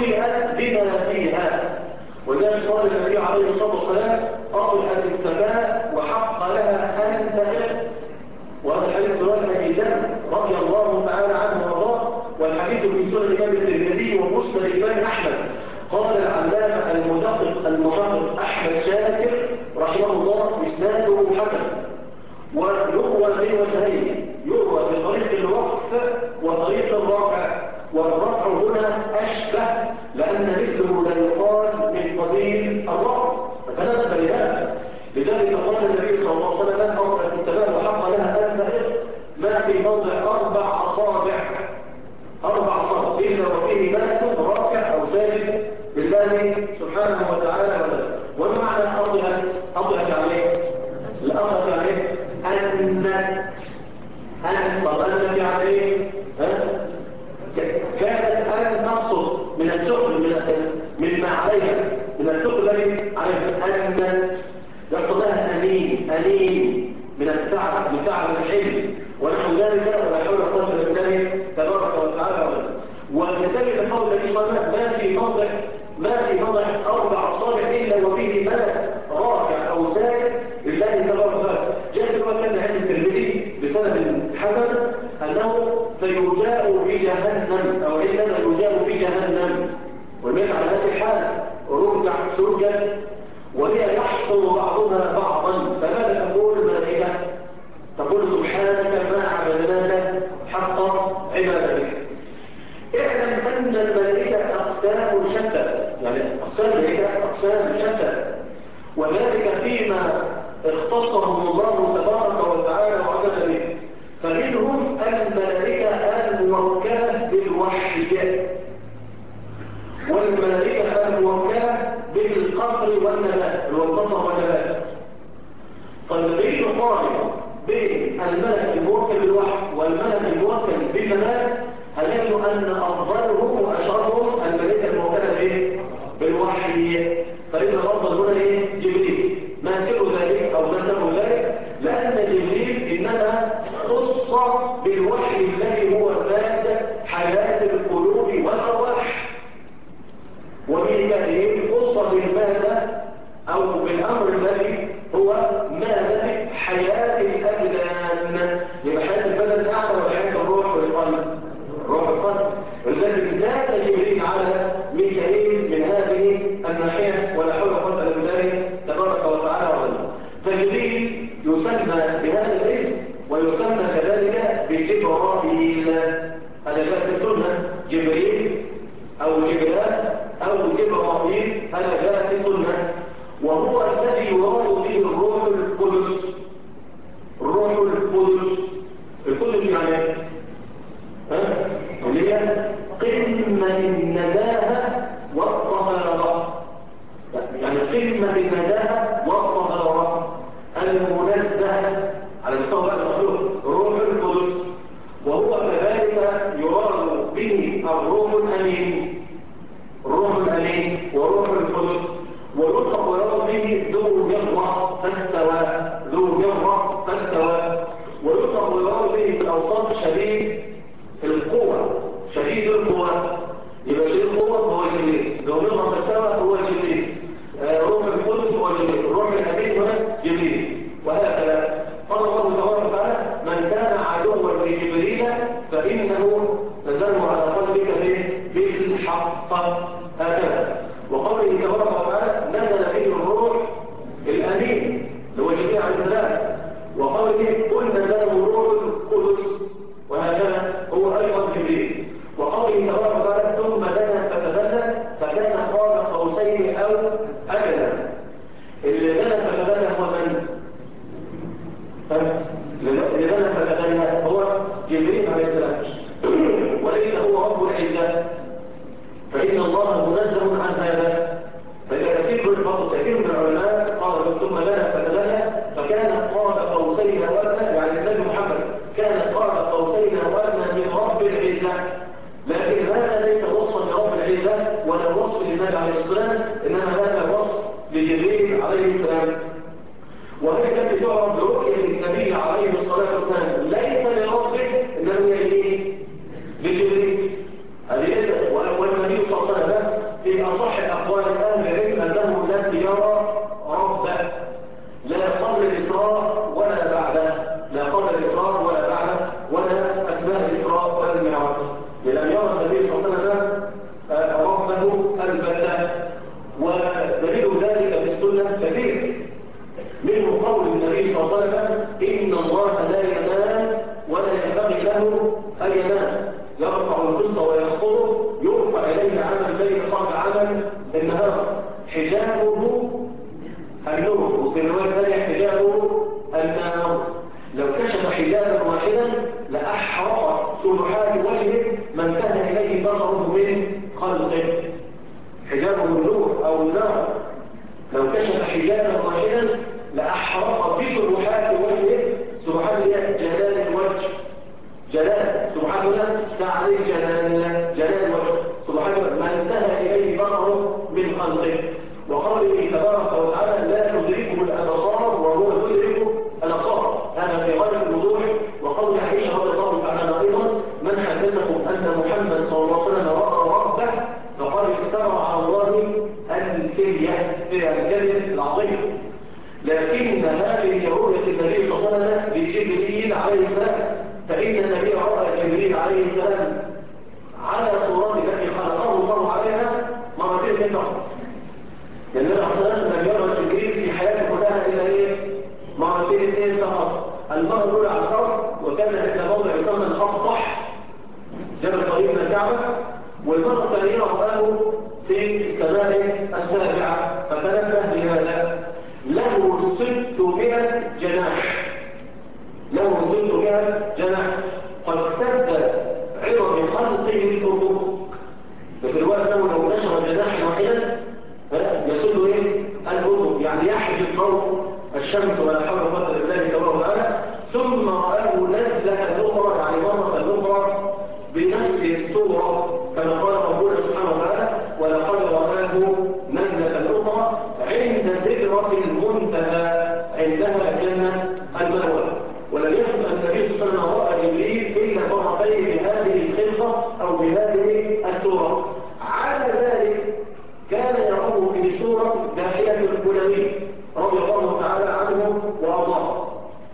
[SPEAKER 1] ملئت بما فيها. وذلك قال النبي عليه الصلاة والسلام: أطلعت السماء وحق لها أن تغرق. وهذا الحديث رواه أبي ذر رضي الله تعالى عنه وارضاه، والحديث في سنن الإمام الترمذي ومسند الإمام أحمد. قال العلامة المحقق أحمد شاكر رحمه الله: إسناده حسن، ويروى من وجهين، يروى بطريق الوقف وطريق الرفع، والرفع هنا أشبه لأن مثله لا يقال من قبيل الرفع، فتناسب لهذا. لذلك قال النبي صلى الله عليه وسلم: أطلعت السماء وحق لها أن تغرق ما في موضع 4 أصابع إلا وفيه ملك راكع أو ساجد لله سبحانه وتعالى. وما معنى أطلعت عليه؟ الأطلعت عليه طب أنت عليه كانت أن تسقط من الثقل مما عليها، من الثقل الذي عليها، أن يحصل لها أنين من التعب، من تعب الحلم ونحو ذلك، ولا حول ولا قوة إلا بالله تبارك وتعالى. وكذلك قول النبي صلى الله عليه وسلم: ما في موضع 4 أصابع إلا وفيه ملك راكع أو ساجد لله تبارك وتعالى. جاء في الوقت كان عند الترمذي بسند حسن أنه فيجاء بجهنم، أو عندما يجاء بجهنم والملك على هذه الحالة ركع سجد وهي يحفظ بعضها بعضا، فماذا تقول الملائكة؟ تقول: سبحانك ما عبدناك حق عبادتك. اعلم أن الملائكة أقسام شتى، يعني أقسام الملائكة أقسام شتى، وذلك فيما اختصهم الله تبارك وتعالى وعز به. فمنهم الملائكة الموكلة بالوحي، والملائكة الموكلة بالقطر والنبات، والبطر والنبات. فالنبي يقارن بين الملك الموكل بالوحي والملك الموكل بالنبات، هنجد أن أفضلهم وأشرفهم الملائكة الموكلة بالوحي. فإن الأفضل هنا جبريل. ما سر ذلك أو ما سر ذلك؟ لأن جبريل إنما خص بالوحي الذي هو مادة حياة القلوب والأرواح، وميكائيل خص بالمادة أو بالأمر الذي هو مادة حياة الأبدان. يبقى حياة البدن أعلى وحياة الروح والقلب، الروح والقلب. ولذلك زاد جبريل على ميكائيل من هذه الناحية، ولا حول ولا قوة إلا بالله تبارك وتعالى وسلم. فجبريل يسمى بهذا الاسم، ويسمى كذلك بجبرائيل. هذا جاء في السنة، جبريل أو جبران أو جبرائيل، هذا جاء في السنة. وهو الذي يراد به الروح القدس. الروح القدس يعني اللي هي قمة النزاهة والطهارة، يعني قمة النزاهة والطهارة، المنزه على مستوى المخلوق، الروح القدس. وهو كذلك يراد به الروح الأمين، الروح الأمين وروح القدس. ويطلق ويراد به ذو مرة فاستوى، ويطلق ويراد به في الأوصاف شديد القوة، يبقى شديد القوة هو جبريل، ذو مرة فاستوى هو جبريل، روح القدس هو جبريل، الروح الأمين هو جبريل، وهكذا. قال الله تبارك وتعالى: من كان عدوا لجبريل فإنه نزله على قلبك بالحق، هكذا. وقوله تبارك وتعالى: نزل به الروح الأمين اللي هو جبريل عليه السلام. وقوله: قل نزله الروح القدس، وهكذا هو أيضا جبريل. وقوله تبارك وتعالى: ثم دنا فتدلى فكان قاب قوسين أو أدنى. اللي دنا فتدلى هو من؟ اللي دنا فتدلى هو جبريل عليه السلام، وليس هو رب العزة، فإن الله منزه عن هذا. فإذا كثير من العلماء قالوا: ثم دنا فتدلى فكان قاب قوسين أو أدنى، يعني النبي محمد كان قاب قوسين أو أدنى من رب العزة. لكن هذا ليس وصفا لرب العزة ولا وصف للنبي عليه السلام، إنما هذا وصف لجبريل عليه السلام. وهي التي تعرف برؤية النبي عليه الصلاة والسلام ليس لربه، إنما هي لجبريل. هذه ليس. والنبي صلى الله عليه وسلم وسلم إن الله لا ينام ولا ينبغي له أن ينام، يرفع القسط ويخفضه، يرفع إليه عمل الليل قبل عمل النهار، حجابه النور، وفي الرواية الثانية حجابه النار. لو كشف حجابا واحدا لأحرق سبحات وجهه ما انتهى إليه بصره من خلقه. حجابه النور أو النار، لو كشف حجابا واحدا لأحرق بسبحات وجهه. سبحان الله جلال الوجه، جلال سبحان الله تعالى جلال الوجه سبحان الله ما انتهى إليه بصره من خلقه. وقوله تبارك وتعالى لا تدركه الأبصار وهو يدرك الأبصار، هذا في غاية الوضوح. وقول عائشة رضي الله تعالى عنها أيضا من حدثكم أن محمد صلى الله عليه وسلم رأى ربه فقد افترى على الله الفرية، الكذب العظيم. لكن هذه رؤية النبي صلى الله عليه وسلم لجبريل عليه السلام، فإن النبي رأى جبريل عليه السلام على صورته التي خلقه الله عليها مرتين فقط. النبي عليه الصلاة والسلام لم يرى جبريل في حياته كلها إلا مرتين فقط. المرة الأولى على الأرض وكان عند موضع يسمى الأفضح جبل قريب من الكعبة، والمرة الثانية رآه في السماء السابعة فتنبه بهذا. له 600 جناح، له 600 جناح قد سد عظم خلقه الأفق. ففي الوقت أنه لو نشر جناحا واحدا يسد الأفق، يعني يحجب ضوء الشمس ولا حول ولا قوة إلا بالله تبارك وتعالى. ثم رآه نزلة أخرى، يعني مرة أخرى بنفس الصورة كما قال ربنا سبحانه وتعالى ولقد رآه نزلة أخرى عند سدرة المنتهى، عندها جنة المأوى. ولم يثبت أن النبي صلى الله عليه وسلم رأى جبريل إلا مرتين بهذه الخلقة أو بهذه السورة. على ذلك كان يراه في سورة داحية الكلوي رضي الله تعالى عنه وأرضاه.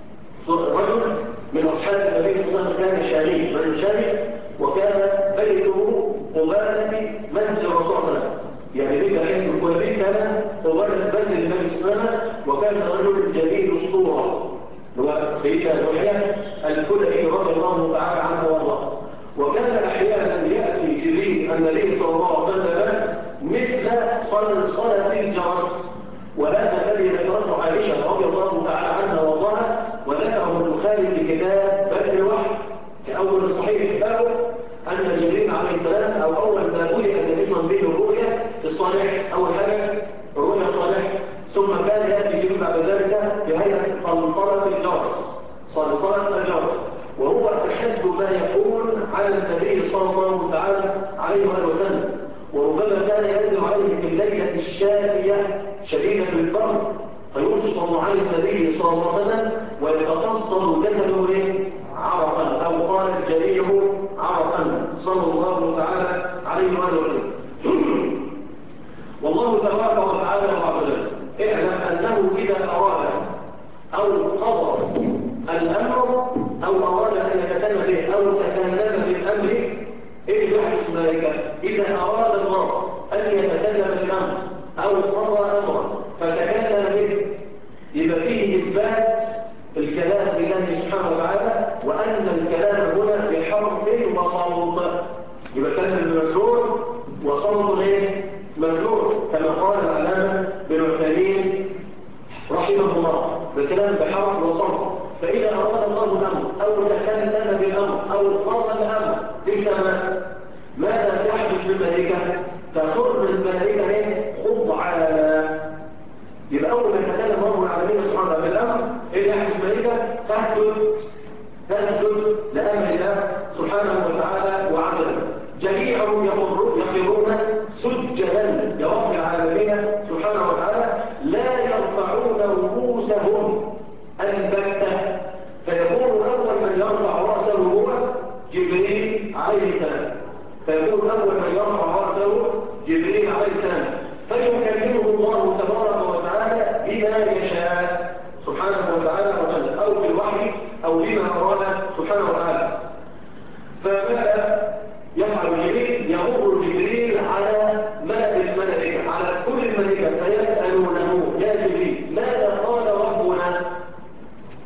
[SPEAKER 1] رجل من أصحاب النبي صلى الله عليه وسلم كان شامي، رجل شامي، وكان بيته قبالة مسجد الرسول صلى الله عليه وسلم. يعني بيت داحية الكلوي كان قبالة مسجد النبي صلى الله عليه وسلم، وكان رجل جميل الصورة هو سيدنا دحية الكلوي رضي الله تعالى عنه وأرضاه. وكان أحيانا يأتي جبريل النبي صلى الله عليه وسلم مثل صلصلة الجرس، وهذا الذي ذكرته عائشة رضي الله تعالى عنها وارضاها، وذكره البخاري في كتاب بدء الوحي كأول الصحيح باب أن جبريل عليه السلام أو أول ما بدأ النبي صلى الله عليه وسلم به الرؤيا الصالح، أول حاجة الرؤيا الصالح، ثم كان يأتي جبريل بعد ذلك في هيئة صلصلة الجرس، صلصلة الجرس، وهو أشد ما يكون على النبي صلى الله تعالى عليه وسلم. وربما كان ينزل عليه في الليلة الشافية شديدة البرد فيوصل على النبي صلى الله عليه وسلم ويتفصل جسده عرقا، أو قال جميعه عرقا صلى الله تعالى عليه وسلم. والله تبارك وتعالى وعلا اعلم أنه إذا أراد أو قضى الأمر أو أراد أن يتكلم به أو تكلم بالأمر إيه يحدث ذلك؟ إذا أراد الله أن يتكلم بالأمر أو قضى أمرا فتكلم به، يبقى فيه إثبات الكلام لله سبحانه وتعالى، وأن الكلام هنا بحرف وصوت، يبقى كلام المسرور وصوت مسرور كما قال العلامة بن عثيمين رحمه الله، بكلام بحرف وصوت. فإذا أراد الله الأمر أو تكلم بالأمر أو قضى الأمر في السماء ماذا يحدث بالملائكة؟ تخر الملائكة خضعانا. يبقى أول ما يتكلم رب العالمين سبحانه وتعالى بالأمر إيه يحدث الملائكة؟ تسجد لأمر الله سبحانه وتعالى وعزله. جميعهم يخرون سجدا لرب العالمين سبحانه وتعالى، لا يرفعون رؤوسهم البتة، فيكون أول من يرفع رأسه هو جبريل عليه السلام، فيكون أول من يرفع رأسه جبريل عليه السلام، فيكلمه الله تبارك وتعالى بما يشاء سبحانه وتعالى وسلم، أو بالوحي أو بما أراد سبحانه وتعالى. فماذا يفعل جبريل؟ يمر جبريل على ملأ الملائكة، على كل الملائكة، فيسألونه يا جبريل ماذا قال ربنا؟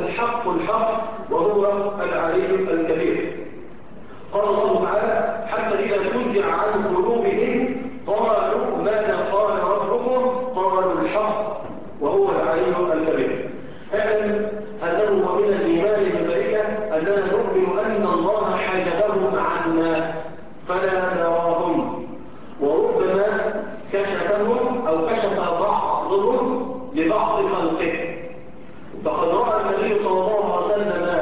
[SPEAKER 1] الحق الحق وهو العلي الكبير. قال الله تعالى: حتى إذا فزع عن قلوبهم قالوا ماذا قال ربكم؟ قالوا الحق وهو العلي الكبير. اعلم أنه ومن الإيمان بالملائكة أننا نؤمن أن الله حجبهم عنا فلا نراهم، وربما كشفهم أو كشف بعضهم لبعض خلقه. فقد رأى النبي صلى الله عليه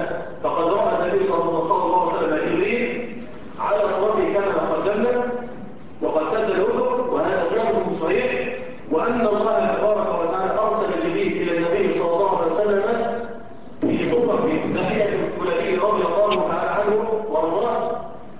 [SPEAKER 1] وسلم جبريل على صورته كما قدمنا وقد سد الأذن، وهذا سند صحيح، وأن الله تبارك وتعالى أرسل جبريل إلى النبي صلى الله عليه وسلم في صورة دحية الكلابي رضي الله تعالى عنه وارضاه،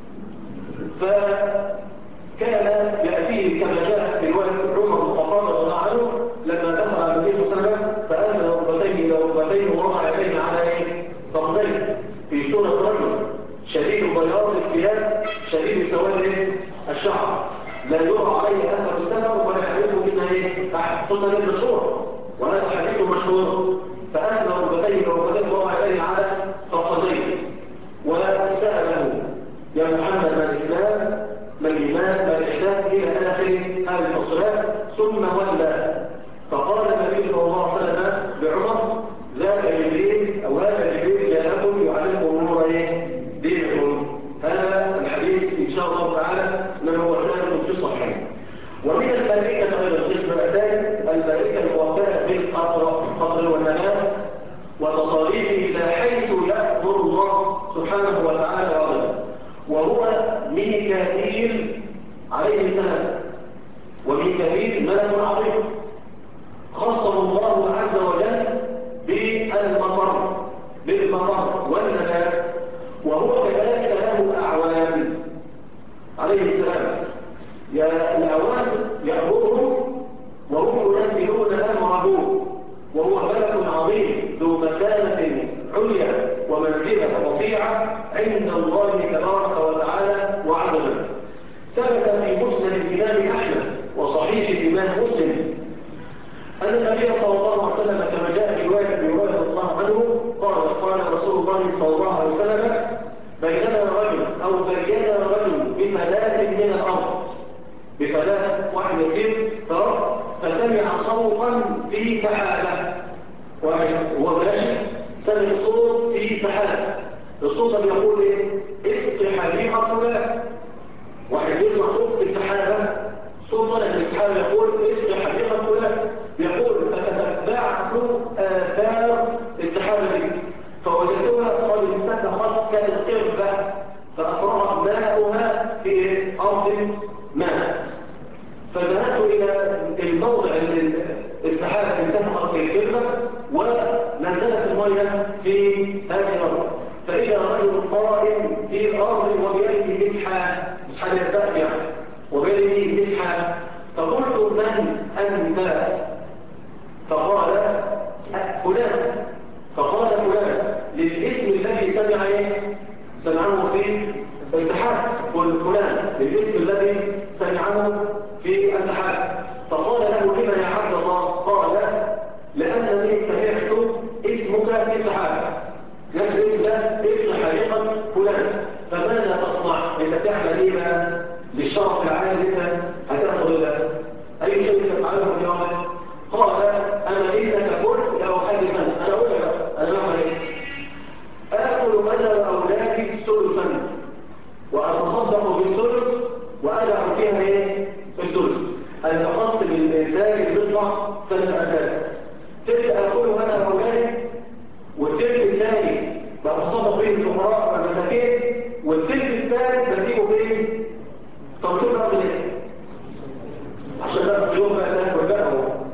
[SPEAKER 1] فكان يأتيه كما جاء في رواية عمر بن الخطاب رضي الله عنه لما دخل على النبي صلى الله عليه وسلم فأسند ركبتيه إلى ركبتيه ووضع يديه على فخذيه في صورة رجل شديد بياض الثياب شديد سواد الشعر لا يرى عليه أثر السفر ولا يعرفه منها أحد، قصة المشهور وهذا حديث مشهور. فأسند ركبتيه إلى ركبتيه ووضع يديه على فخذيه وسأله: يا محمد ما الإسلام؟ ما الإيمان؟ ما الإحسان؟ إلى آخر هذه التفصيلات. ثم ولى فقال النبي صلى الله عليه وسلم بعمر: ذاك جبريل أو هذا جبريل جاءكم يعلمكم أمور دينكم. هذا الحديث إن شاء الله تعالى من هو ثابت في الصحيح. ومن الملائكة أيضا قسم الثاني الملائكة الموكلة بالقدر والنجاة وتصاريفه إلى حيث يأمر الله سبحانه وتعالى وعلا، وهو ميكائيل عليه السلام. وميكائيل ملك عظيم خصه الله عز وجل بالمطر والنبات، وهو كذلك له أعوان عليه السلام. الأعوان يأمرهم وهم ينفذون أمره، وهو ملك عظيم ذو مكانة عليا ومنزلة رفيعة عند الله تبارك وتعالى وعز وجل. ثبت في مسند الإمام أحمد وصحيح الإمام مسلم أن النبي صلى الله عليه وسلم كما جاء في رواية الله عنه قال رسول الله صلى الله عليه وسلم: بيننا رجل بفلاة من الأرض، بفلاة واحد يسير فسمع صوتا في سحابة، وهو ماشي سمع صوت في سحابة، الصوت اللي يقول اسق حديقة فلان. واحد يسمع صوت في السحابة، صوت طالع من السحابة يقول اسق حديقة فلان. يقول: فتتبعت آثار السحابة دي فوجدتها قد انتفخت كالقربة فأفرغت ماءها في أرض ماء. فذهبت إلى الموضع اللي السحابة انتفخت كالقربة ونزلت المياه في هذه الأرض، فإذا رجل قائم في الأرض وبيده مسحة البأس يعني، وبيده مسحة. فقلت: من أنت؟ فقال: فلان. فقال فلان للاسم الذي سمعه في السحاب، قل فلان للاسم الذي سمعه في السحاب. فقال له: لما يا عبد الله؟ قال: لأنني سمعت اسمك في السحاب، نفس الاسم ده اسم حديقة فلان، فماذا تصنع؟ انت تعمل ايه بقى للشرف العالي اللي انت هتاخد ده؟ اي شيء تفعله في يومك؟ قال: اما انك قلت لا احدثن. انا اقول لك انا بعمل ايه؟ اكل انا واولادي ثلثا واتصدق بالثلث وادع فيها الثلث. انا بقسم الانتاج اللي بيطلع 3 أكلات، تلت اكله انا واولادي، والتلت الثاني بتصدق به الفقراء والمساكين، والتلت الثالث بسيبه فين؟ تنصيب بقى من ايه؟ عشان بقى في يوم بقى تاكل بقى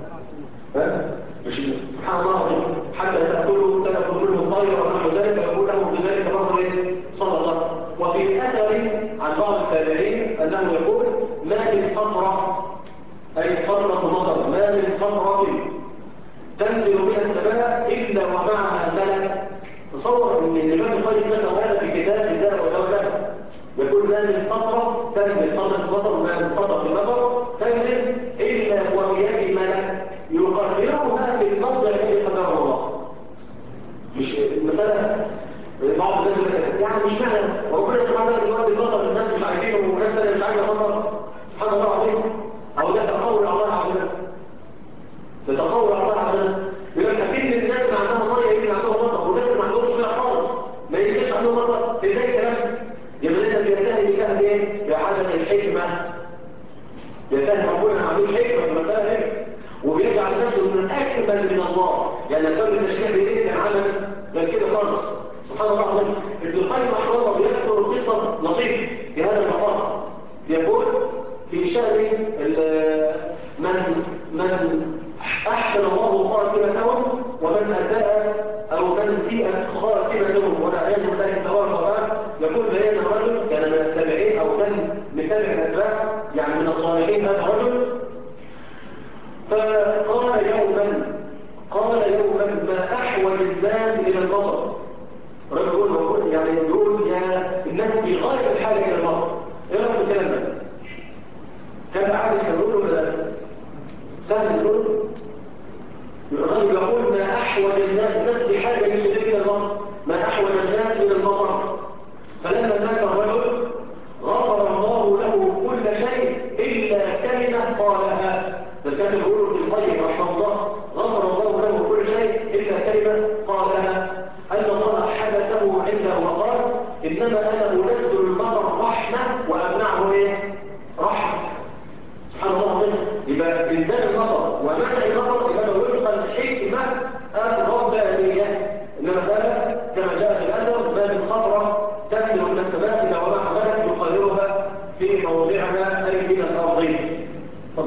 [SPEAKER 1] مش سبحان الله العظيم حتى تاكل منه الطير ونحو ذلك، يقول له بذلك برضه صدقه. وفي اثر عن بعض التابعين انه يقول: ما من قطره، اي قطره مطر، ما من قطره تنزل من السماء الا ومعها ملك. تصور ان الامام القيم ذكر هذا في كتاب الداء والدواء، يقول: ما من قطره تنزل، قطره المطر، ما من قطره المطر تنزل الا وبيد ملك يقررها في الموضع الذي قدره الله. مش مش المسألة بعض الناس يعني مش معنى وربنا سبحانه وتعالى دلوقتي المطر الناس مش عايزينه والناس ثانيه مش عايزه مطر سبحان الله العظيم. او ده تقول على الله عظيم، ده تقول على الله عظيم. يقول لك اكيد الناس اللي عندها ميه يجي عندهم مطر والناس اللي ما عندهمش ميه خالص ما يجيش عندهم مطر. ازاي الكلام ده؟ يبقى ده بينتهي بكلام ايه؟ بعدم الحكمه. ينتهي ربنا ما عندوش حكمه في المساله دي وبيجعل نفسه من اكمل من الله. يعني قبل التشريع بايه كان عمل غير كده خالص. سبحان الله العظيم. ابن القيم رحمه الله بيذكر قصه لطيفه في هذا المقام. يقول في شأن من احسن الله خاتمتهم ومن اساء او من سيئت خاتمتهم والعياذ بالله تبارك وتعالى. يقول بيان رجل كان من التابعين او كان من تابع الاتباع يعني من الصالحين هذا الرجل. فقال يوما ما احوج الناس الى المطر. رجل يعني يقول يا الناس في غايه الحاجه الى المطر. ايه رايك في الكلام ده؟ كان عادي يقولوا ولا سهل يقولوا؟ الرجل يقول ما احوج الناس بحاجه شديده الى المطر، ما احوج الناس الى المطر. فلما مات الرجل غفر الله له كل شيء الا كلمه قالها. ده كان يقول في القيم رحمه الله غفر الله له كل شيء الا كلمه قالها ان الله حدثه عنده وقال انما انا انزل المطر رحمه وامنعه ايه؟ رحمه. سبحان الله العظيم. يبقى انزال المطر ومنع المطر يبقى وفق الحكمه الربانيه. انما هذا كما جاء في الاثر ما من قطره تنزل من السماء الا وما حملت يقررها في موضعها اي من الارض. تفضل.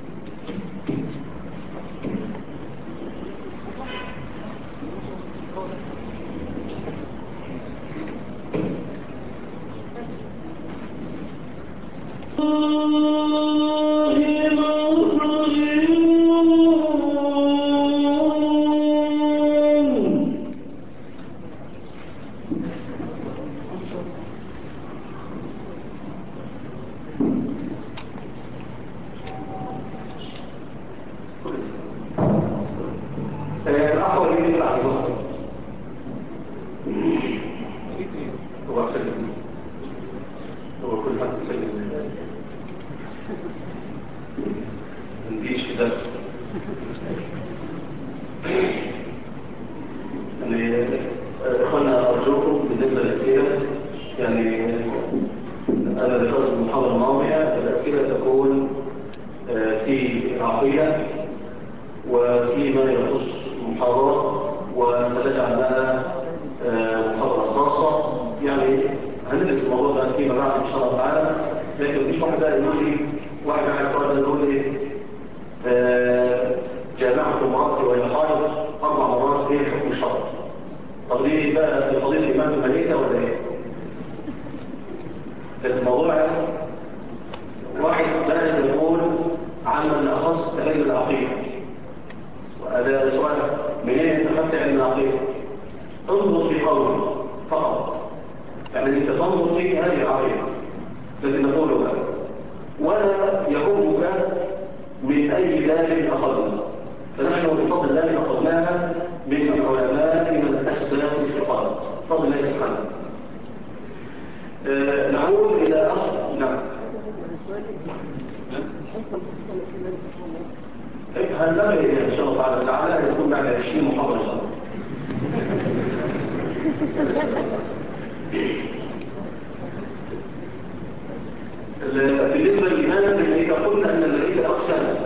[SPEAKER 1] بالنسبة للإيمان بالملائكة قلنا أن الملائكة أقسام.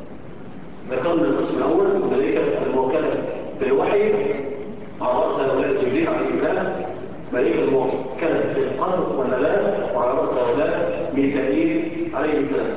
[SPEAKER 1] ذكرنا القسم الأول الملائكة الموكلة بالوحي على رأس هؤلاء جبريل عليه السلام، ملائكة الموكلة بالقدر والنبات وعلى رأس هؤلاء ميكائيل عليه السلام.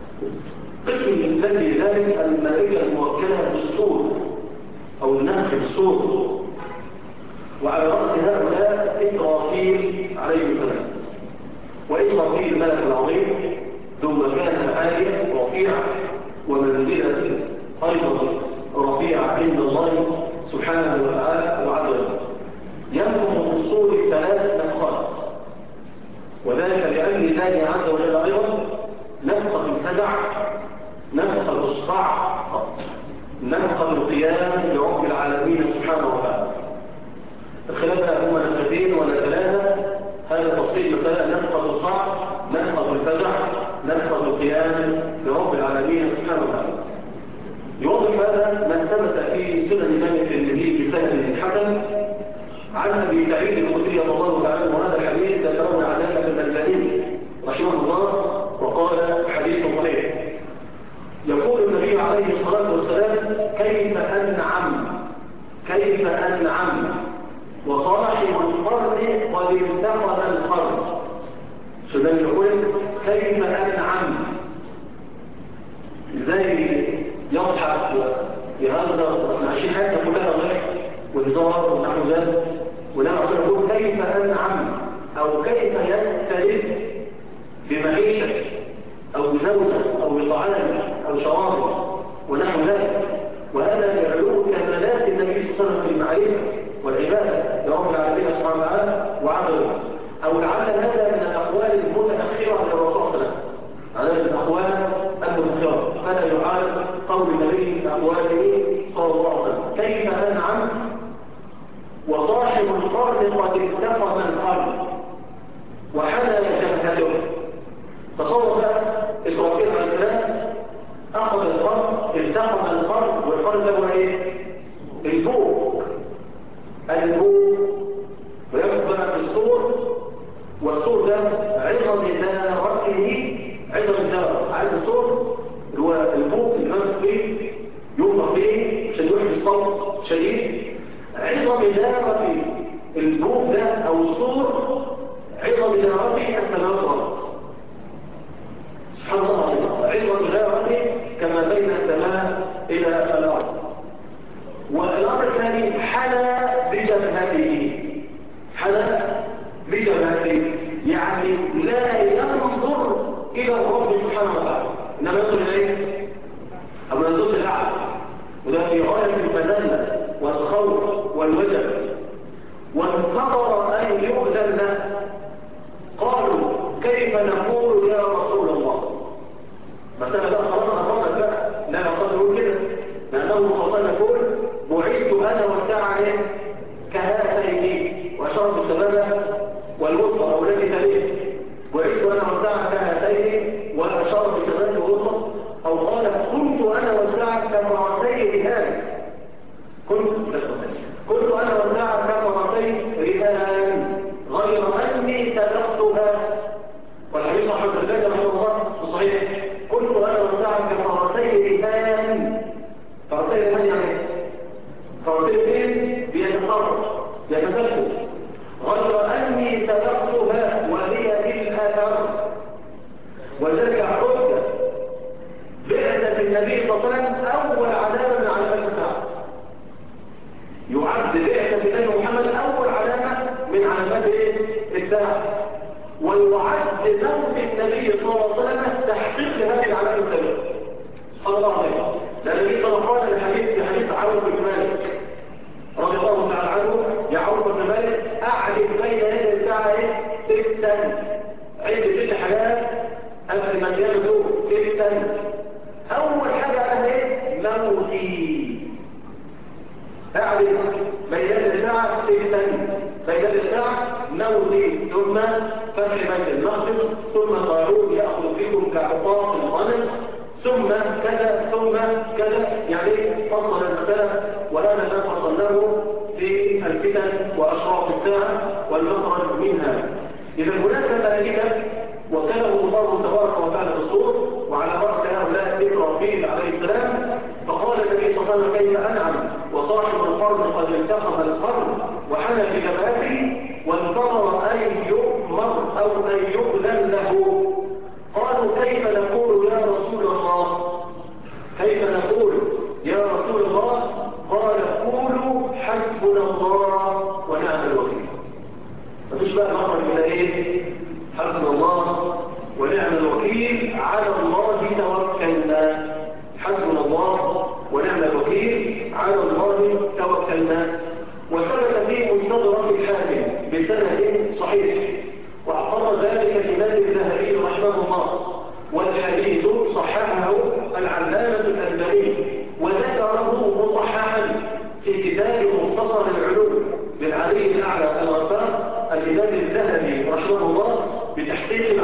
[SPEAKER 1] قسم الذي ذلك الملائكة الموكلة بالصور أو النفخ بالصور، وعلى رأس هؤلاء إسرافيل عليه السلام. وإسرافيل الملك العظيم ذو مكانة عالية رفيعة ومنزلة أيضا رفيعة عند الله سبحانه وتعالى وعز وجل. ينفخ بالصور 3 نفخات، وذلك لأن الله عز وجل أيضا نفخة الفزع، نفخة الصعق، نفخة القيام لرب العالمين سبحانه وتعالى. هذه المسألة نفقد الصعب، نفقد الفزع، نفقد القيام لرب العالمين سبحانه وتعالى. يوضح هذا ما ثبت في سنن الإمام الترمذي بسند حسن عن أبي سعيد الخدري رضي الله تعالى عنه، وهذا الحديث ذكره العلامة الألباني رحمه الله وقال حديث صحيح. يقول النبي عليه الصلاة والسلام: كيف أنعم وصاحب القرن قد انتقل القرن. سلمان يقول: كيف أنعم، ازاي يضحك ويهزر واحنا عايشين حياتنا كلها ضحك وهزار ونحو ذلك، ونحن يقول كيف أنعم أو كيف يستلذ بمعيشة أو بزوجة أو بطعام أو شراب ونحو ذلك. وهذا يعلو كمالات النبي صلى الله عليه وسلم في المعرفة والعبادة لرب العالمين سبحانه وتعالى وعظمه. أو لعل هذا من الأقوال المتأخرة للرسول صلى الله عليه وسلم، هذا من الأقوال المتأخرة، فلا يعارض قول النبي بأقواله صلى الله عليه وسلم: كيف أنعم وصاحب القرن قد التقم القرن وحنى جبهته. تصور بقى إسرافيل عليه السلام أخذ القرن، التقم القرن، والقرن ده هو إيه؟ البوق. ويأخذ بقى في السور، والسور ده عظم دارته، عظم الدار. عارف السور اللي هو البوق اللي ينفخ فيه، ينفخ فيه عشان يحدث صوت شديد. عظم دارته البوق ده أو السور، عظم دارته السماوات والأرض. سبحان الله العظيم، عظم دارته كما بين السماء إلى الأرض. والأمر الثاني: حنى بجبهته، يعني لا ينظر إلى الرب سبحانه وتعالى، إنما ينظر إليه أو ينظر الأعلى. وده في غاية المذلة والخوف والوجل. وانتظر أن يؤذن له. قالوا: كيف نقول يا رسول الله؟ مسألة بقى خلاص أفضل بقى، لا يصدرون كده، لأنه صلى الله عليه وسلم يقول: بعثت أنا والساعة كهاتين، وأشار بالسبابة والوسطى أو التي تليه. بعثت أنا والساعة كهاتين، وأشار بالسبابة والوسطى. أو قال: كنت أنا والساعة كفرسي رهان. كنت أنا والساعة كفرسي رهان غير أني سبقتها. والحديث صحيح البخاري رحمه الله في الصحيح: كنت أنا والساعة كفرسي رهان. فرسي رهان يعني فرسي رهان بيتسبب غير أني سبقتها وهي دي الآثار. وذلك حجة بعثة النبي صلى الله عليه وسلم أول علامة من علامات الساعة. يعد بعثة النبي محمد أول علامة من علامات الساعة، ويعد موت النبي صلى الله عليه وسلم تحقيق لهذه العلامة السابقة. سبحان الله عليه. لأن النبي صلى الله عليه وسلم في حديث عوف بن مالك رضي الله تعالى عنه: يا عوف بن مالك أعدل بين يدي الساعة 6، عد 6 حاجات قبل ما يبدو 6. أول حاجة قالها موتي. أعدل بين يدي الساعة 6، بين يدي الساعة موتي، ثم فتح بيت المقدس، ثم طاعون يأخذ فيكم كعطاف الغنم، ثم كذا ثم كذا. يعني فصل المسألة، وهذا ما فصلناه في الفتن وأشراط الساعة والمخرج منها. إذا هناك ملائكة وكلمه الله تبارك وتعالى بالصور، وعلى رأس هؤلاء إسرافيل عليه السلام. فقال النبي صلى الله عليه وسلم: كيف أنعم وصاحب القرن قد التقم القرن وحنى بجبهته وانتظر أن يؤمر أو أن يؤذن له. قالوا: كيف نقول يا رسول الله؟ كيف نقول يا رسول الله؟ قال: قولوا حسبنا الله ونعم الوكيل. مفيش بقى مخرج من حسبنا الله ونعم الوكيل، على الله توكلنا. حسبنا الله ونعم الوكيل، على الله توكلنا. وثبت في مستدرك الحاكم بسند صحيح، وأقر ذلك الإمام الذهبي رحمه الله، والحديث صححه العلامة الألباني، وذكره مصححا في كتاب مختصر العلوم للعلي الأعلى الغفار الإمام الذهبي رحمه الله.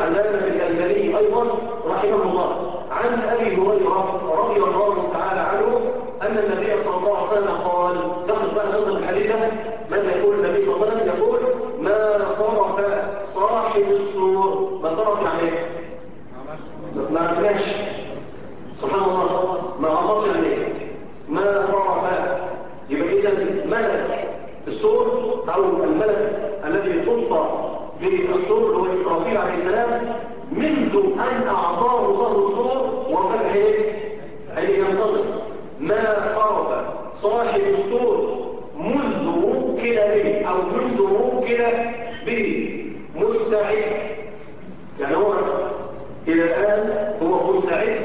[SPEAKER 1] العلامة الألباني أيضا رحمه الله عن أبي هريرة رضي الله تعالى عنه أن النبي صلى الله عليه وسلم قال، ناخذ بقى نظر الحديثة، ماذا يقول النبي صلى الله عليه وسلم؟ يقول: ما طرف صاحب السور. ما طرف يعني ايه؟ ما عملش. سبحان الله، ما عملش يعني ايه؟ ما طرف. يبقى إذا ملك السور أو الملك الذي اختص بالسور هو إسرافيل عليه السلام، منذ أن أعطاه الله السور وفتح أن ينتظر. ما طرف صاحب السور منذ وكل به أو منذ وكل به مستعد، يعني هو إلى الآن هو مستعد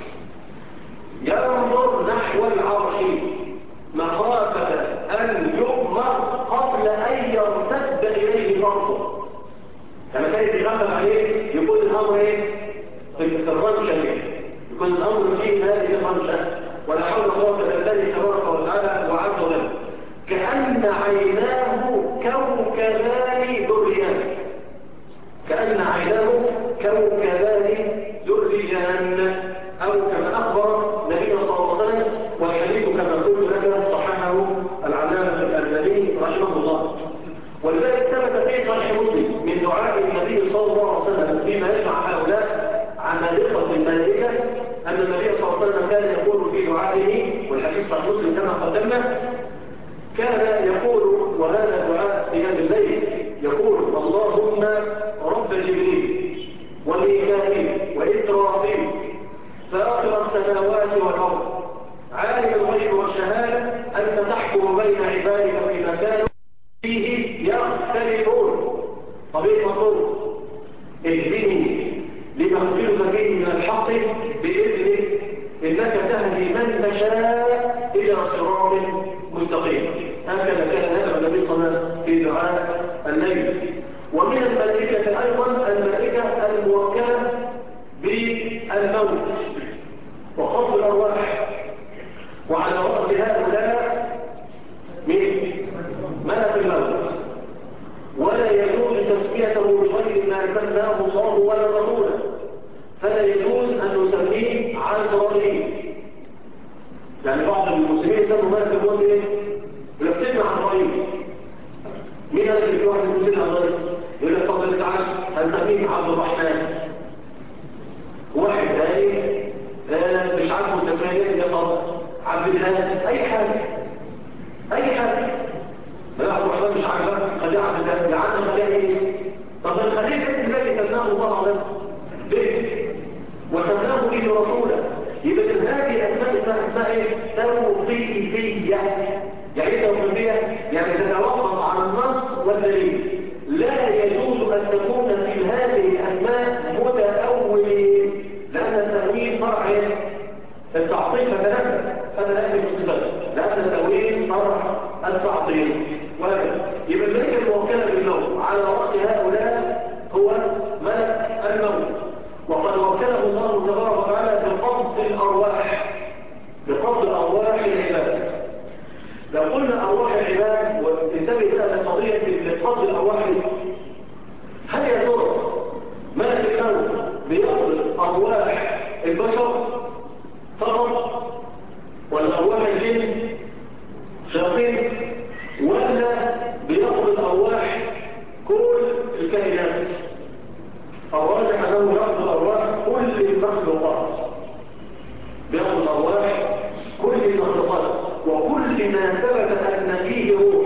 [SPEAKER 1] ينظر نحو العرش مخافة أن يؤمر قبل أن يرتد إليه طرفه. يعني خايف يغفل عليه، يكون الأمر ايه؟ في الرمشة دي، يكون الأمر فيه هذه الرمشة، ولا حول ولا قوة إلا بالله تبارك وتعالى وعز وجل. كأن عيناه كوكبان دريان، كأن عيناه كوكبان دريان، أو كما أخبر نبينا صلى الله عليه وسلم، والحديث كما قلت لك صححه العلامة الألباني رحمه الله. ولذلك ثبت في صحيح مسلم من دعاء النبي صلى الله عليه وسلم فيما يجمع هؤلاء عمالقة الملائكة أن النبي صلى الله عليه وسلم كان يقول في دعائه، والحديث صحيح مسلم كما قدمنا، كان يقول، وهذا دعاء قيام الليل، يقول: اللهم رب جبريل وميكائيل وإسرافيل فاطر السماوات والأرض عالم الغيب والشهادة أنت تحكم بين عبادك فيما كانوا فيه يختلفون. طبيعي مطلوب اهدني لما اختلف فيه من الحق بإذنك إنك تهدي من تشاء إلى صراط مستقيم. هكذا كان هذا النبي صلى الله عليه وسلم في دعاء الليل. ومن الملائكة أيضا الملائكة الموكلة بالموت وقبض الأرواح، وعلى رأس هؤلاء من ملك الموت، ولا يجوز تسميته بغير ما سماه الله ولا رسوله، فلا يجوز أن نسميه عزرائيل. يعني بعض المسلمين يسموا ملك الموت ايه؟ يقول لك سيدنا عزرائيل. مين قال اللي في واحد اسمه سيدنا عزرائيل؟ يقول لك طب ما تزعلش هنسميه عبد الرحمن. واحد تاني مش عاجبه التسميه دي، طب عبد الهادي، اي حاجه اي حاجه. لا عبد الرحمن مش عاجبك، خليه عبد الهادي، يا عم خليها ايه؟ طب نخليه الاسم الذي سماه الله عليه به وسماه به رسوله. يبقى هذه اسماء اسمها ايه؟ توقيفيه. يعني ايه توقيفيه؟ يعني تتوقف على النص والدليل. لا يجوز ان تكون في هذه الاسماء متأولين، لان التأويل فرع التعطيل فتنبه، هذا لا يأتي في الصفات، لان التأويل فرع التعطيل. وهكذا يبقى الملك الموكل بالموت على راس هؤلاء هو ملك الموت، وقد وكله الله تبارك وتعالى بقبض الارواح، بقبض ارواح العباد. لو قلنا ارواح العباد وانتبه بقى لقضيه قبض الارواح، هل يا ترى ملك الموت بيقبض ارواح البشر فقط، ولا ارواح الجن شياطين، ولا بيقبض ارواح كل الكائنات؟ الراجح انه يقبض ارواح كل المخلوقات، بيقبض ارواح كل المخلوقات وكل ما ثبت ان فيه روح.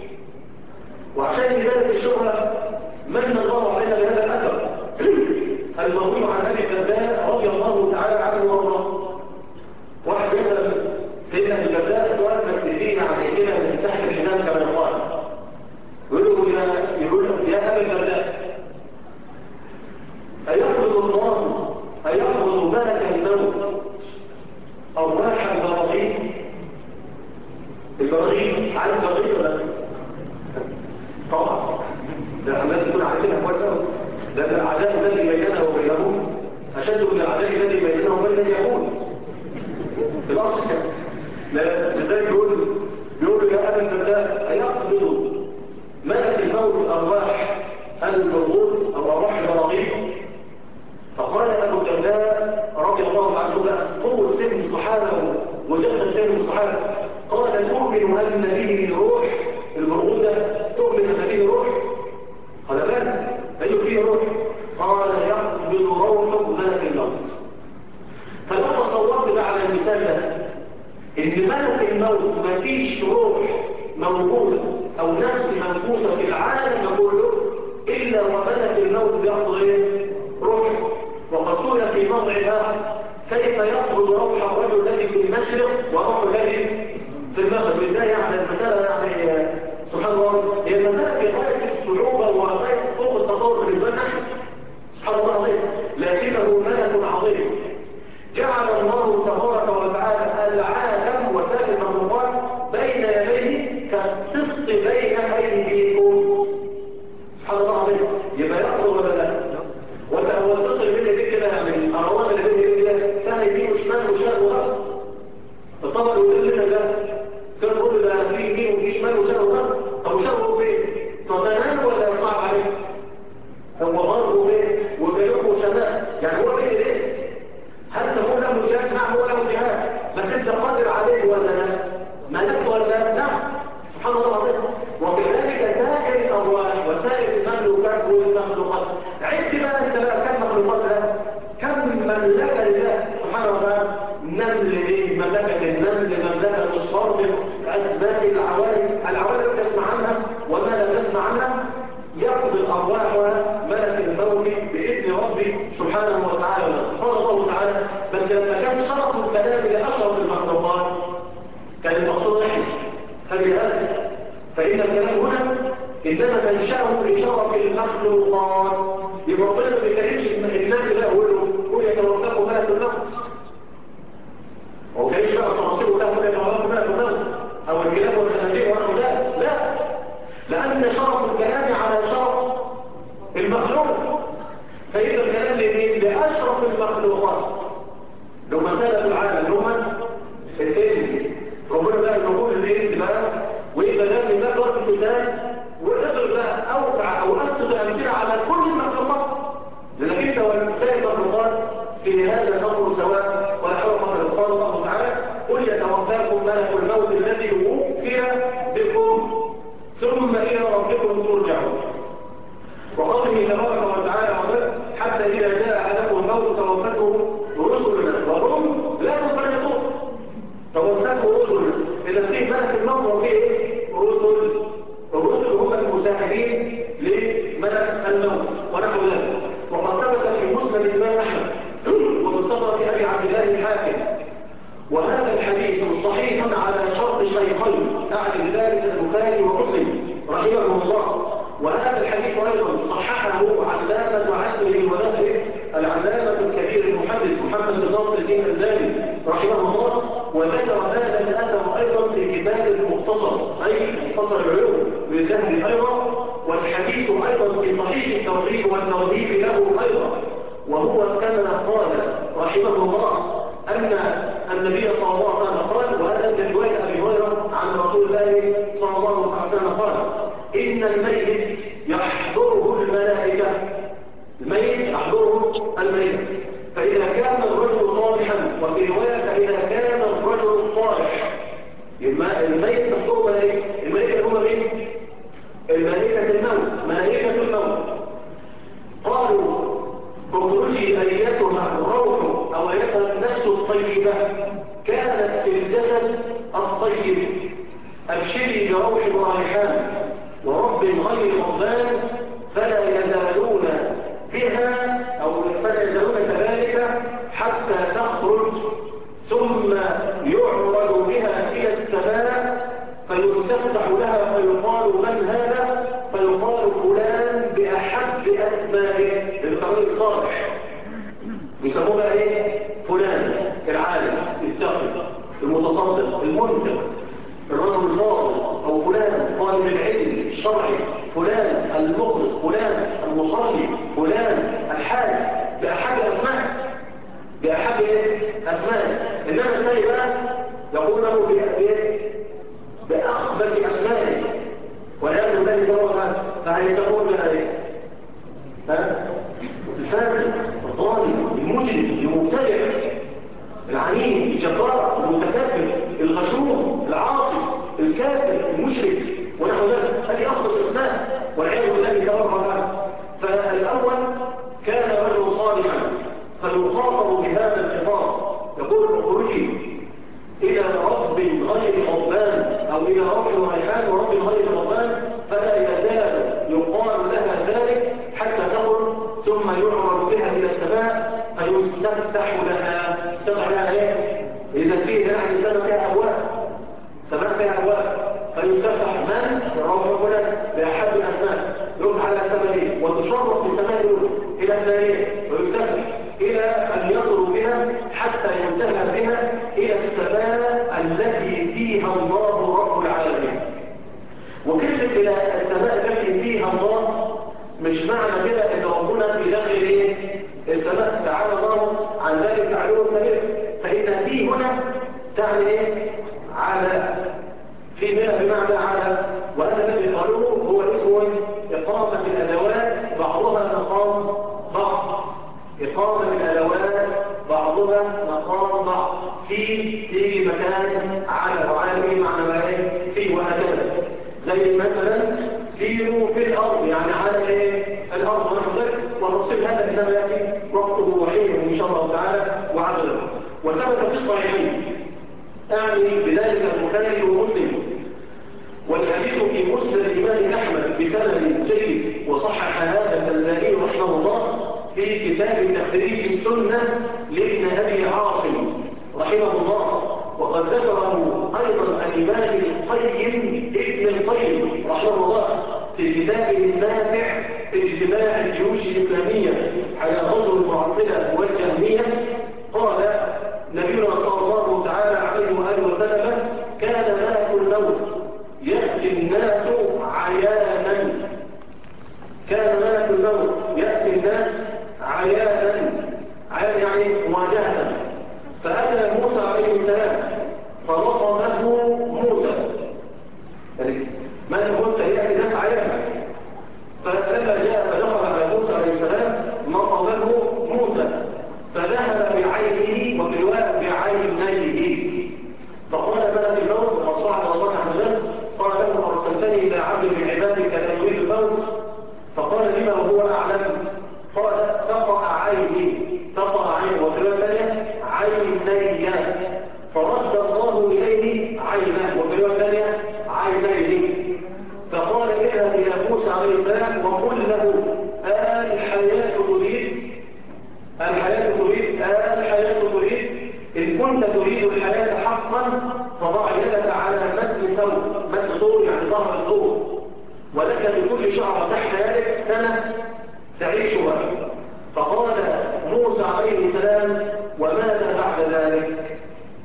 [SPEAKER 1] وعشان ازاله الشبهه من الله علينا بهذا الاثر المروي عن ابي الدرداء رضي الله تعالى عنه وارضاه. واحد يسال سيدنا ابي الدرداء سؤال بس دي يعني كده من تحت الميزان كما يقال، يقول يا ابي الدرداء، أيقبض الله أيقبض ملك الموت أرواح البراغيث؟ البراغيث عارف البراغيث ولا لا؟ طبعا ده الناس تكون عارفينها كويس قوي. ده العداء الذي بيننا وبينهم أشد من العداء الذي بيننا وبين اليهود في الأصل. لا لذلك بيقول يا أبا الدرداء أيقبض ملك الموت أرواح البرغوث أو أرواح البراغيث؟ الصحابة ودقة فهم الصحابة، قال تؤمن أن به روح، المرغوب ده تؤمن أن به روح؟ قال لا، أي فيه روح؟ قال يقبض روح ملك الموت. فلو تصورت بقى على المثال ده إن ملك الموت ما فيش روح موجودة أو نفس منفوسة في العالم كله إلا وملك الموت بيقبض روح. وقد سئل في موضع آخر كيف يقبض روح الرجل الذي في المشرق وروح الذي في المغرب؟ ازاي يعني المسألة يعني سبحان الله، هي المسألة في غاية الصعوبة وغاية فوق التصور بالنسبة لنا سبحان الله عظيم، لكنه ملك عظيم جعل الله تبارك وتعالى العالم وسائر المخلوقات بين يديه كالقسط بين أيديكم. سبحان الله عظيم، يبقى يقبض ولا لا؟ وتصل بين يديك كده، يعني الأروان اللي بين يديك ده فيها يمين وشمال وشرق وغرب. الطبق اللي يقول لنا ده كان يقول ده في يمين وفي شمال وشرق وغرب. طب وشرق وفين؟ طب ده نام ولا صعب عليه؟ هو غرب وفين؟ وجنوب وشمال، يعني هو بين ايديه. هل تقول له جهاد؟ نعم هو له جهاد، بس انت قادر عليه ولا لا؟ ملكت ولا لا؟ نعم. سبحان الله العظيم. وكذلك سائر الارواح وسائر المملوكات والمخلوقات. عد بقى انت بقى كم مخلوقات له؟ كم مملكه لله سبحانه وتعالى؟ نمل ايه؟ مملكه النمل، مملكه الصرد، اسماء العوالم تسمع عنها وما لا تسمع عنها. يقضي الارواح ملك الموت باذن ربي سبحانه وتعالى. قال الله تعالى بس لما كان شرف الكلام لاشرف المخلوقات كان المقصود احنا فبهذا، فان الكلام هنا انما منشاه لشرف المخلوقات. يبقى ربنا ما بيتكلمش النبي لا قول يتوفاكم ملك الموت، هو كان يشبه الصراصير ولا قول يتوفاكم ملك الموت او الكلاب والخنازير ونحو ذلك، لا، لأن شرف الكلام على شرف المخلوق. فإذا الكلام لمين؟ لأشرف المخلوقات لو مسألة العالم هم الإنس. ربنا بقى يقول الإنس بقى، وإذا ده من بقى ضرب المثال وقدر بقى أوفع أو أسقط أمثلة على كل المخلوقات، لأنك أنت وسائر المخلوقات في هذا الأمر سواء ولا حول ولا قوة. قال الله تعالى قل يتوفاكم ملك الموت الذي وكل بكم ثم إلى ربكم ترجعون. وقوله تبارك وتعالى حتى إذا جاء أحدكم الموت توفته رسلنا وهم لا يفرطون. توفته رسلنا، إذا فيه ملك الموت وفيه رسل. الرسل هم المساعدين لملك الموت ونحو ذلك. وقد ثبت في مسند الإمام أحمد ومستدرك أبي عبد الله الحاكم، وهذا الحديث صحيح على شرط الشيخين، أعني بذلك البخاري ومسلم رحمهم الله. وهذا الحديث أيضا صححه علامة عسره وذهبه العلامة الكبير المحدث محمد بن ناصر الدين الألباني رحمه الله، وذكر هذا الأثر أيضا في كتاب المختصر أي مختصر العلوم للذهبي أيضا. والحديث أيضا في صحيح الترغيب والترهيب له أيضا، وهو كما قال رحمه الله أن النبي صلى الله عليه وسلم قال، وهذا من رواية أبي هريرة عن رسول الله صلى الله عليه وسلم قال إن الميت يحضره الملائكة. الميت يحضره الملائكة، فإذا كان الرجل صالحا، وفي رواية فإذا كان الرجل الصالح الميت يحضره ملائكة. الملائكة هم مين؟ الملائكة الموت، ملائكة الموت. قالوا اخرجي أيتها الروح أو أيتها النفس الطيبة كانت في الجسد الطيب، أبشري بروح وريحان ورب غير غضبان فلا يزالون بها أو فلا يزالون كذلك حتى تخرج، ثم يعرض بها إلى السماء فيستفتح لها فيقال من هذا؟ فيقال فلان بأحب أسمائه، للقرآن صالح يسموه بقى ايه؟ فلان العالم التقي المتصدق المنفق الرجل الفاضل، او فلان طالب العلم الشرعي، فلان المخلص، فلان المصلي، فلان الحاج، بأحب أسمائه، بأحب أسمائه. إنما الثاني بقى يقوله بأخبث أسمائه والعياذ بالله طبعا، فهيسموه بقى ايه؟ الفاسق، الظالم، المجرم، المبتدع. العنيد، الجبار، المتكبر، الغشوم، العاصي، الكافر، المشرك ونحو ذلك. هذه أخلص الأسماء والعياذ بالله تبارك وتعالى. فالأول كان رجل صالحا فيخاطب بهذا الخطاب، يقول اخرجي إلى رب غير غضبان أو إلى روح وريحان ورب غير غضبان، فلا يزال يقال لها ذلك حتى تخرج، ثم يعرض بها إلى السماء فيستفتح لها. استفتح لها إيه؟ إذا فيه يعني السماء فيها أبواب، السماء فيها أبواب، فيستفتح من؟ الروح فلان بأحد الأسماء، يروح على السماء وتشرف بالسماء الأولى إلى الثانية، ويستفتح إلى أن يصلوا بها حتى ينتهى بها إلى السماء التي فيها الله رب العالمين. وكلمة إلى السماء التي فيها الله مش معنى كده إن ربنا في داخل إيه؟ السماء، تعالى الله عن ذلك علو كبير. فإن في هنا تعني إيه؟ على، في منها بمعنى على، وهذا الذي قالوه هو اسمه إقامة الأدوات بعضها مقام بعض. إقامة الأدوات بعضها مقام بعض. في مكان على، وعلى به معنى ما إيه؟ في، وهكذا. زي مثلا سيروا في الأرض، يعني على إيه؟ الأرض ونحو ذلك. وتفصيل هذا إنما يأتي وقته وحينه إن شاء الله تعالى وعزله. وثبت في الصحيحين، أعني بذلك البخاري ومسلم، والحديث في مسند الإمام أحمد بسند جيد، وصحح هذا الألباني رحمه الله في كتاب تخريج السنة لابن أبي عاصم رحمه الله. وقد ذكره أيضا الإمام القيم ابن القيم رحمه الله في كتابه النافع في اجتماع الجيوش الإسلامية على غزو المعطلة والجهمية. قال نبينا صلى الله تعالى عليه وآله وسلم: كان ملك الموت يأتي الناس عيانا. كان ملك الموت يأتي الناس عيانا، عيان يعني مواجهة. فأتى موسى عليه السلام فلطمه موسى، يعني ملك الموت يأتي الناس عيانا. فلما جاء فدخل على موسى عليه السلام لطمه موسى، فذهب بعينه وفي رواية بعينيه. فقال ملك الموت وصعد الله عز وجل، قال له: أرسلتني إلى عبد من عبادك لا يريد الموت؟ فقال: لما وهو أعلم؟ قال: ثقأ عيني، ثقأ عيني، وفي رواية ثانية عيني، فرد الله إليه عينه، وفي رواية ثانية عينيه. فقال: اذهب إلى موسى عليه السلام وقل له: الحياة تريد، الحياة تريد، الحياة تريد. إن كنت تريد الحياة حقا فضع يدك على متن ثوب، متن طول يعني ظهر الطول، ولك بكل شعر تحت يدك سنة تعيشها. فقال موسى عليه السلام: وماذا بعد ذلك؟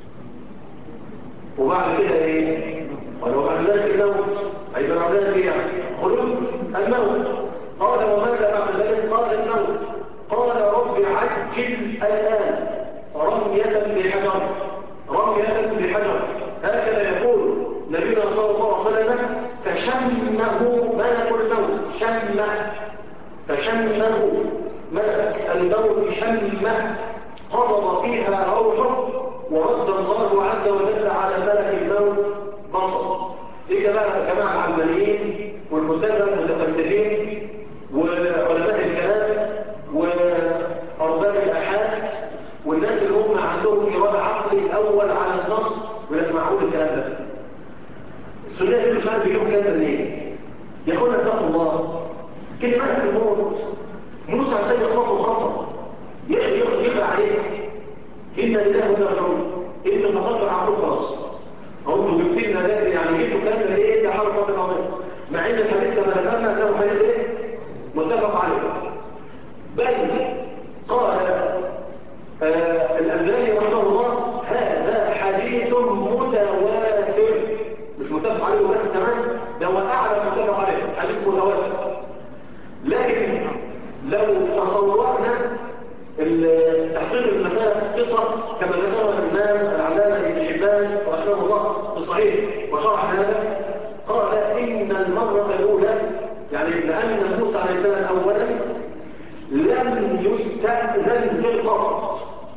[SPEAKER 1] وبعد كده ايه؟ قال: وبعد ذلك الموت. أي بعد ذلك ايه؟ خلود الموت. قال: وماذا بعد ذلك؟ قال: الموت. قال: رب عجل الآن رمية بحجر، رمية بحجر. هكذا يقول نبينا صلى الله عليه وسلم: فشمه ملك الموت، شمه، فشمه ملك الموت شمه، قبض فيها روحه، ورد الله عز وجل على ملك الموت بصره. دي بقى جماعة العلمانيين والكتاب المتفلسفين وعلماء الكلام وأرباب الآحاد والناس اللي هم عندهم إرادة عقلي الأول على النص، ولكن معقول الكلام ده. السنة دي مش عارف بيجيبوا الكلام ده منين؟ يقول لك اتقوا الله، كلمة ملك الموت موسى عشان يخبطه خبطه يقرأ عليه: إن لله وإنا راجعون. إنه فقط عقله خلاص. هم جبت لنا ده، يعني جبتوا الكلام ده ليه؟ ده حرف فاضل عظيم. مع إن الحديث كما ذكرنا أنه حديث إيه؟ متفق عليه. بل قال الألباني رحمه الله: هذا حديث متواتر، مش متفق عليه بس كمان، ده هو أعلى متفق عليه، حديث متواتر. لكن لو تصورنا تحقيق المسألة قصة كما ذكرها الإمام العلامة ابن حبان رحمه الله في الصحيح وشرح هذا، قال: إن المرة الأولى، يعني لأن موسى عليه السلام أولا لم يستأذن في القبض،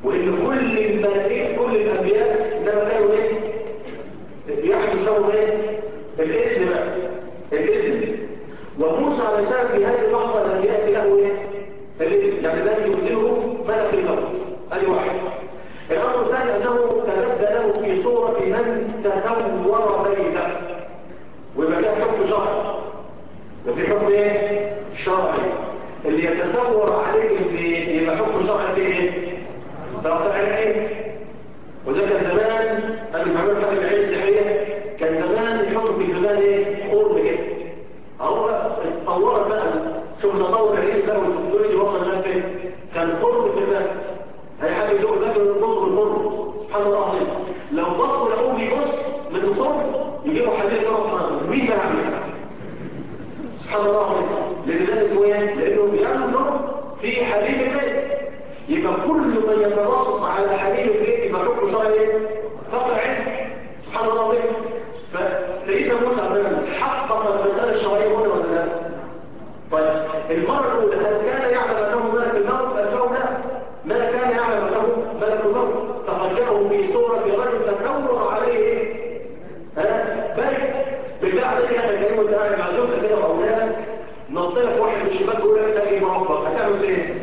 [SPEAKER 1] وإن كل الملائكة كل الأنبياء إنما كانوا إيه؟ يحدث لهم إيه؟ الإذن بقى الإذن. وموسى عليه السلام في هذه اللحظة لم يأتي له إيه؟ الإذن، يعني لم يؤذنه ملك الموت. هذه واحد. الأمر الثاني أنه تبدى له في صورة من تسور بيته، ويبقى فيها حكم شرعي. وفي حكم ايه؟ شرعي. اللي يتسور عليه البيت يبقى حكم شرعي فيه ايه؟ فقع العين. وزي كان زمان قبل ما عملوا فتح العين السحرية كان زمان الحكم في البلاد ايه؟ خرم كده. اهو اتطورت بقى، شوف تطور العين بقى والتكنولوجيا وصل لها فين؟ كان خرم في البلد. اي حد يدوق الباب يبصوا بالخرم. سبحان الله العظيم. لو بصوا لقوه بيبص من الخرم يجيبوا حديد كده. مين بقى عمل؟ سبحان الله العظيم. لان ده اسمه ايه؟ لانه بينظر في حليب البيت. يبقى كل من يتنصص على حليب البيت يبقى حكم شرعي ايه؟ فقع عين. سبحان الله العظيم. فسيدنا موسى عليه السلام حقق المسألة الشرعية هنا ولا لا؟ طيب المرة الأولى هل كان يعلم أنه ملك الموت؟ الجواب لا. ما كان يعلم أنه ملك الموت، فقد جاءه في صورة رجل تسور عليه ايه؟ بل بالله عليك يا اخي الكريم وانت قاعد مع زوجتك كده واولادك نط لك واحد من الشباك يقول لك تاجي مربى، هتعمل ايه؟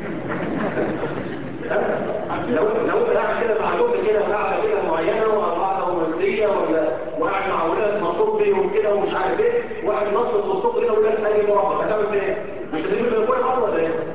[SPEAKER 1] لو انت قاعد كده مع زوجتك كده قاعده كده معينه وقاعده رومانسيه وقاعد مع اولادك مبسوط بيهم كده ومش عارف ايه، واحد نط في وسطك كده يقول لك تاجي مربى، هتعمل ايه؟ مش هتجيب من كل مره ولا ايه؟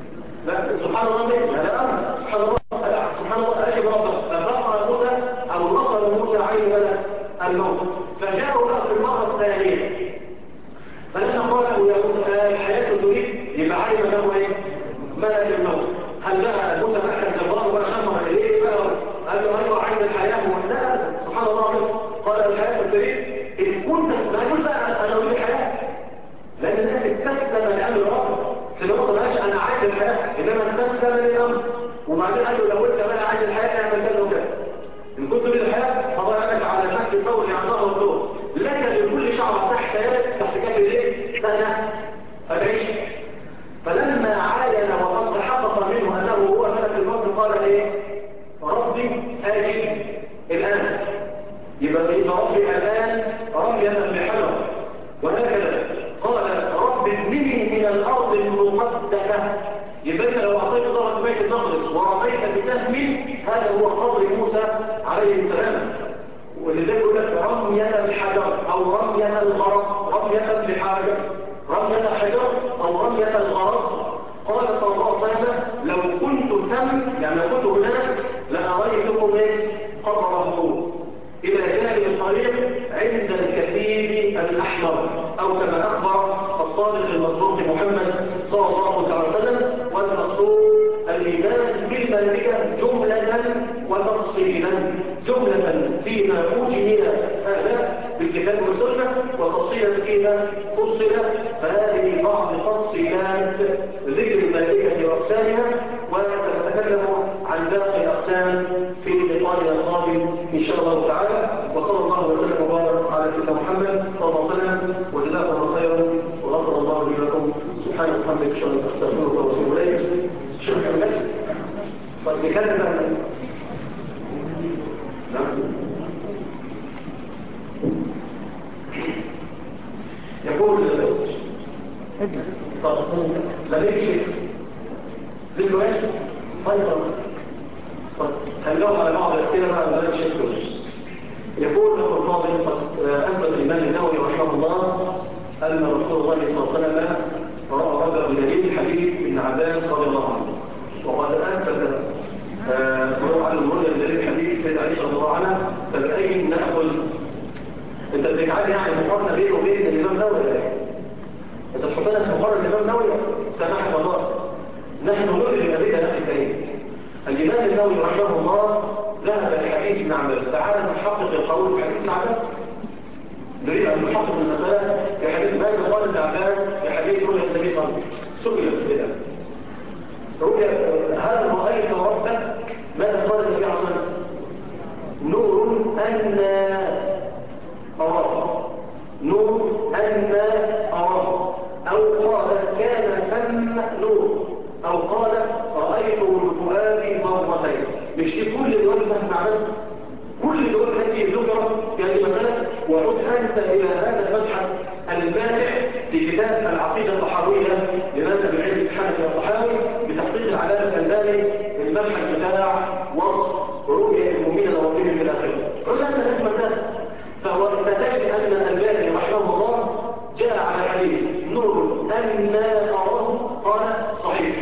[SPEAKER 1] لا سبحان الله لا امر. سبحان الله سبحان الله اجب ربك. فبقى موسى او نقل موسى عين ملك الموت، فجاءوا بقى في المره الثانيه فلما قالوا يا موسى الحياه تريد يبقى علم له ايه؟ ملك الموت. هل بقى موسى اكل جبار ولا شمر اليه بقى قال له ايوه عايز الحياه لا سبحان الله قال الحياه تريد ان كنت ما موسى انا اريد الحياه لان ده استسلم لامر ربه. سيدنا موسى ما قالش انا عايز الحياه انما استسلم للامر وبعدين قال له لو انت بقى عايز الحياه اعمل كذا وكذا. ان كنت تريد الحياه فضيعك على مهد ثور عن ظهر الدور لك لكل شعر تحت يدك تحت كف يديك سنه فتعيش. فلما عاين وقد تحقق منه انه هو ملك الموت قال ايه؟ ربي اجب الان. يبقى ربي الان رمية بحجر. وهكذا قال رب ابنني من الارض المقدسه. يبقى انت لو اعطيت ظهرك بيت المقدس ورميت بسهم هذا هو قبر موسى عليه السلام. ولذلك يقول لك رمية الحجر او رمية الغرض، رمية بحجر، رمية الحجر او رمية الغرض. قال صلى الله عليه وسلم لو كنت ثم يعني لو كنت هناك لأريتكم ايه؟ قبره إلى جانب الطريق عند الكثيب الأحمر أو كما أخبر الصادق المصدوق محمد صلى الله عليه وسلم. والمقصود الإيمان بالملائكة جملة وتفصيلا، جملة فيما أوجد هذا بالكتاب والسنة وتفصيلا فيما فصل. فهذه بعض تفصيلات ذكر الملائكة وأقسامها، وسنتكلم عن باقي الأقسام في لقائنا القادم إن شاء الله تعالى. وصلى الله وسلم وبارك على سيدنا محمد صلى الله عليه وسلم وجزاكم الله خيرا وغفر الله لي ولكم. سبحانك وبحمدك اشهد ان لا اله الا انت استغفرك واتوب اليك. شكرا لك. طيب نكمل بقى. نعم. يقول اجلس. طب لا يمشي لسه ماشي. طيب هنجاوب على بعض الاسئله بقى من الشيخ سوري. يقول له الفاضل قد اثبت الامام النووي رحمه الله ان رسول الله صلى الله عليه وسلم راى رجلا بدليل حديث ابن عباس رضي الله عنه، وقد اثبت على الرؤيا بدليل حديث السيده عائشه رضي الله عنها. فباي ناخذ؟ انت بتجعل يعني مقارنه بينه وبين الامام النووي ولا ايه؟ انت تحطنا في مقارنه الامام النووي؟ سامحك الله، نحن نؤمن بالادله يا اخي الكريم. الامام النووي رحمه الله ذهب لحديث ابن عباس. تعال نحقق القول في حديث ابن عباس. نريد ان نحقق المساله في حديث ماذا قال ابن عباس في حديث رؤيا النبي صلى الله عليه وسلم. سئل كده رؤيا هل رايت ربك؟ ماذا قال النبي صلى الله عليه وسلم؟ نور ان اراه، نور ان اراه، او قال كان ثم نور، او قال رايته بفؤادي مرتين. كتاب العقيدة الطحاوية لمذهب العز الحنفي الطحاوي بتحقيق العلامة الألباني المبحث بتاع وصف رؤية المؤمنين لربهم في الآخرة. قلنا أن هذه مسألة، فهو ستجد أن الألباني رحمه الله جاء على حديث نور أنا أراه قال صحيح،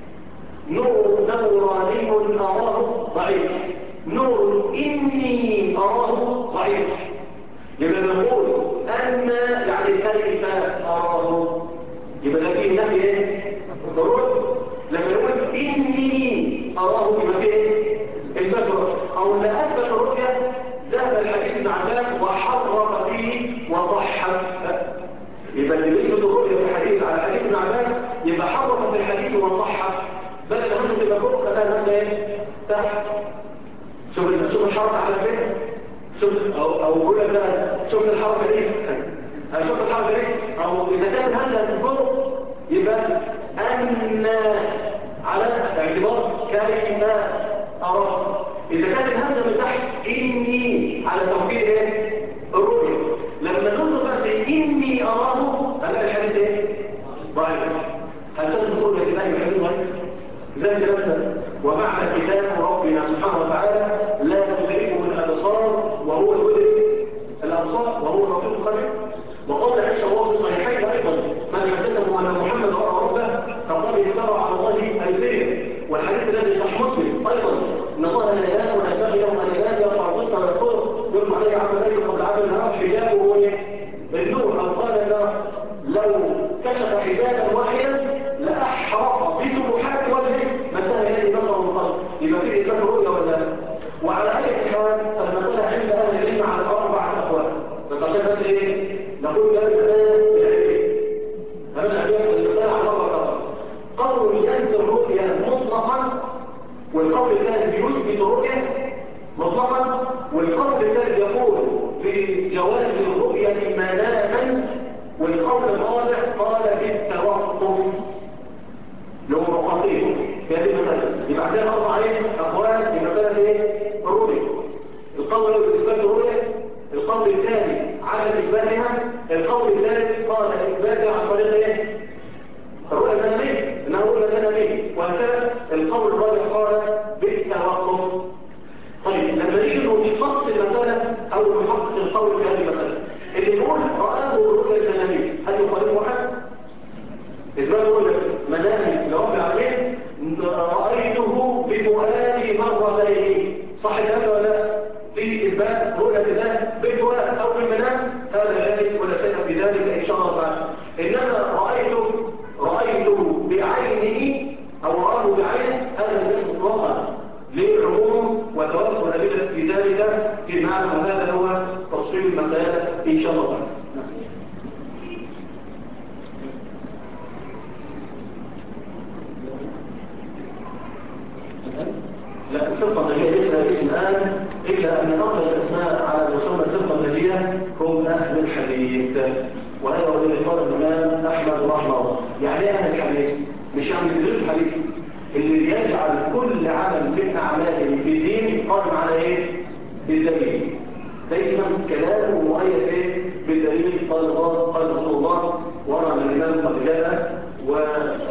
[SPEAKER 1] نوراني أراه ضعيف، نور إني أراه ضعيف. يبقى نقول أن يعني كيف أراه، يبقى ده فيه نفي ايه؟ الرؤية. لما نقول إني أراه يبقى فيه ايه؟ إثبات الرؤية. أو اللي أثبت الرؤية ذهب الحديث ابن عباس وحرف فيه وصحف. يبقى اللي بيثبت الرؤية في الحديث على حديث ابن عباس يبقى حرف في الحديث وصحف، بدل همزة تبقى فوق خلاها همزة ايه؟ تحت. شوف الحركة على فين؟ شوف او قول لك بقى شفت الحركة دي؟ شفت الحركة دي؟ او اذا كانت همزة فوق يبقى ان على اعتبار كيف اراه. اذا كانت الهمزة من تحت اني على توكيد ايه؟ الرؤية. لما ننظر بقى في اني اراه هنلاقي الحديث ايه؟ ضعيف. هل تثبت رؤية الله بالحديث ضعيف؟ زي كلامنا ومعنى كتاب ربنا سبحانه وتعالى لا تدركه الابصار وهو يدرك الابصار وهو اللطيف الخبير. وقول عائشة وهو في الصحيحين ايضا من حدثه ان محمد راى ربه فقد افترى على الله الكذب. والحديث الذي في مسلم ايضا ان الله لا ينام ولا ينبغي له ان ينام يرفع الوسطى ويذكر يرفع عليه عمل قبل عمل النهار حجابه النور. او قال لو كشف حجابا واحدا لاحرق بسبحات وجهه ما انتهى اليه بصره وقلبه. يبقى في اثبات رؤيه ولا لا؟ وعلى اي حال فالمساله عند اهل العلم على اربعه اقوال، بس عشان بس ايه نقول ده بالعلم هنرجع بيها المساله على اربعه اقوال. قول ينفي الرؤيه مطلقا، والقول الثالث بيثبت الرؤيه مطلقا، والقول الثالث يقول بجواز الرؤيه مناما، والقول الرابع قال بالتوقف لو مقاطين في هذه المسألة. يبقى عندنا أربع أقوال في مسألة ايه؟ الرؤية. القول الأول بإثبات الرؤية، القول الثاني عدم إثباتها، القول الثالث قال إثباتها عن طريق ايه؟ الرؤية المنامية، إنها رؤية منامية، وهكذا القول الرابع قال بالتوقف. طيب لما نيجي نفصل المسألة أو نحقق القول في هذه المسألة، اللي يقول رآه الرؤية المنامية هل يخالفه حد؟ إثبات رؤية منامي لرب العالمين رأيته بفؤادي مرتين، صح الكلام ولا لا؟ في إثبات رؤية الله بالفؤاد أو بالمنام هذا جائز ولا شيء في ذلك إن شاء الله تعالى. إنما رأيته بعينه أو رآه بعينه هذا ليس مطلقا للعموم وتوفر الأدلة في ذلك في معنى، وهذا هو تفصيل المسائل إن شاء الله تعالى. لا، الفرقة الناجية ليس لها اسم الآن إلا أن أفضل الأسماء على مسمى الفرقة الناجية هم أهل الحديث، وهذا هو الذي قال الإمام أحمد رحمه الله. يعني إيه أهل الحديث؟ مش يعني بيدرس الحديث، اللي بيجعل كل عمل من أعماله في الدين قائم على إيه؟ بالدليل. دايما كلامه مؤيد إيه؟ بالدليل. قال الله قال رسول الله ورى من الإمام قد جاء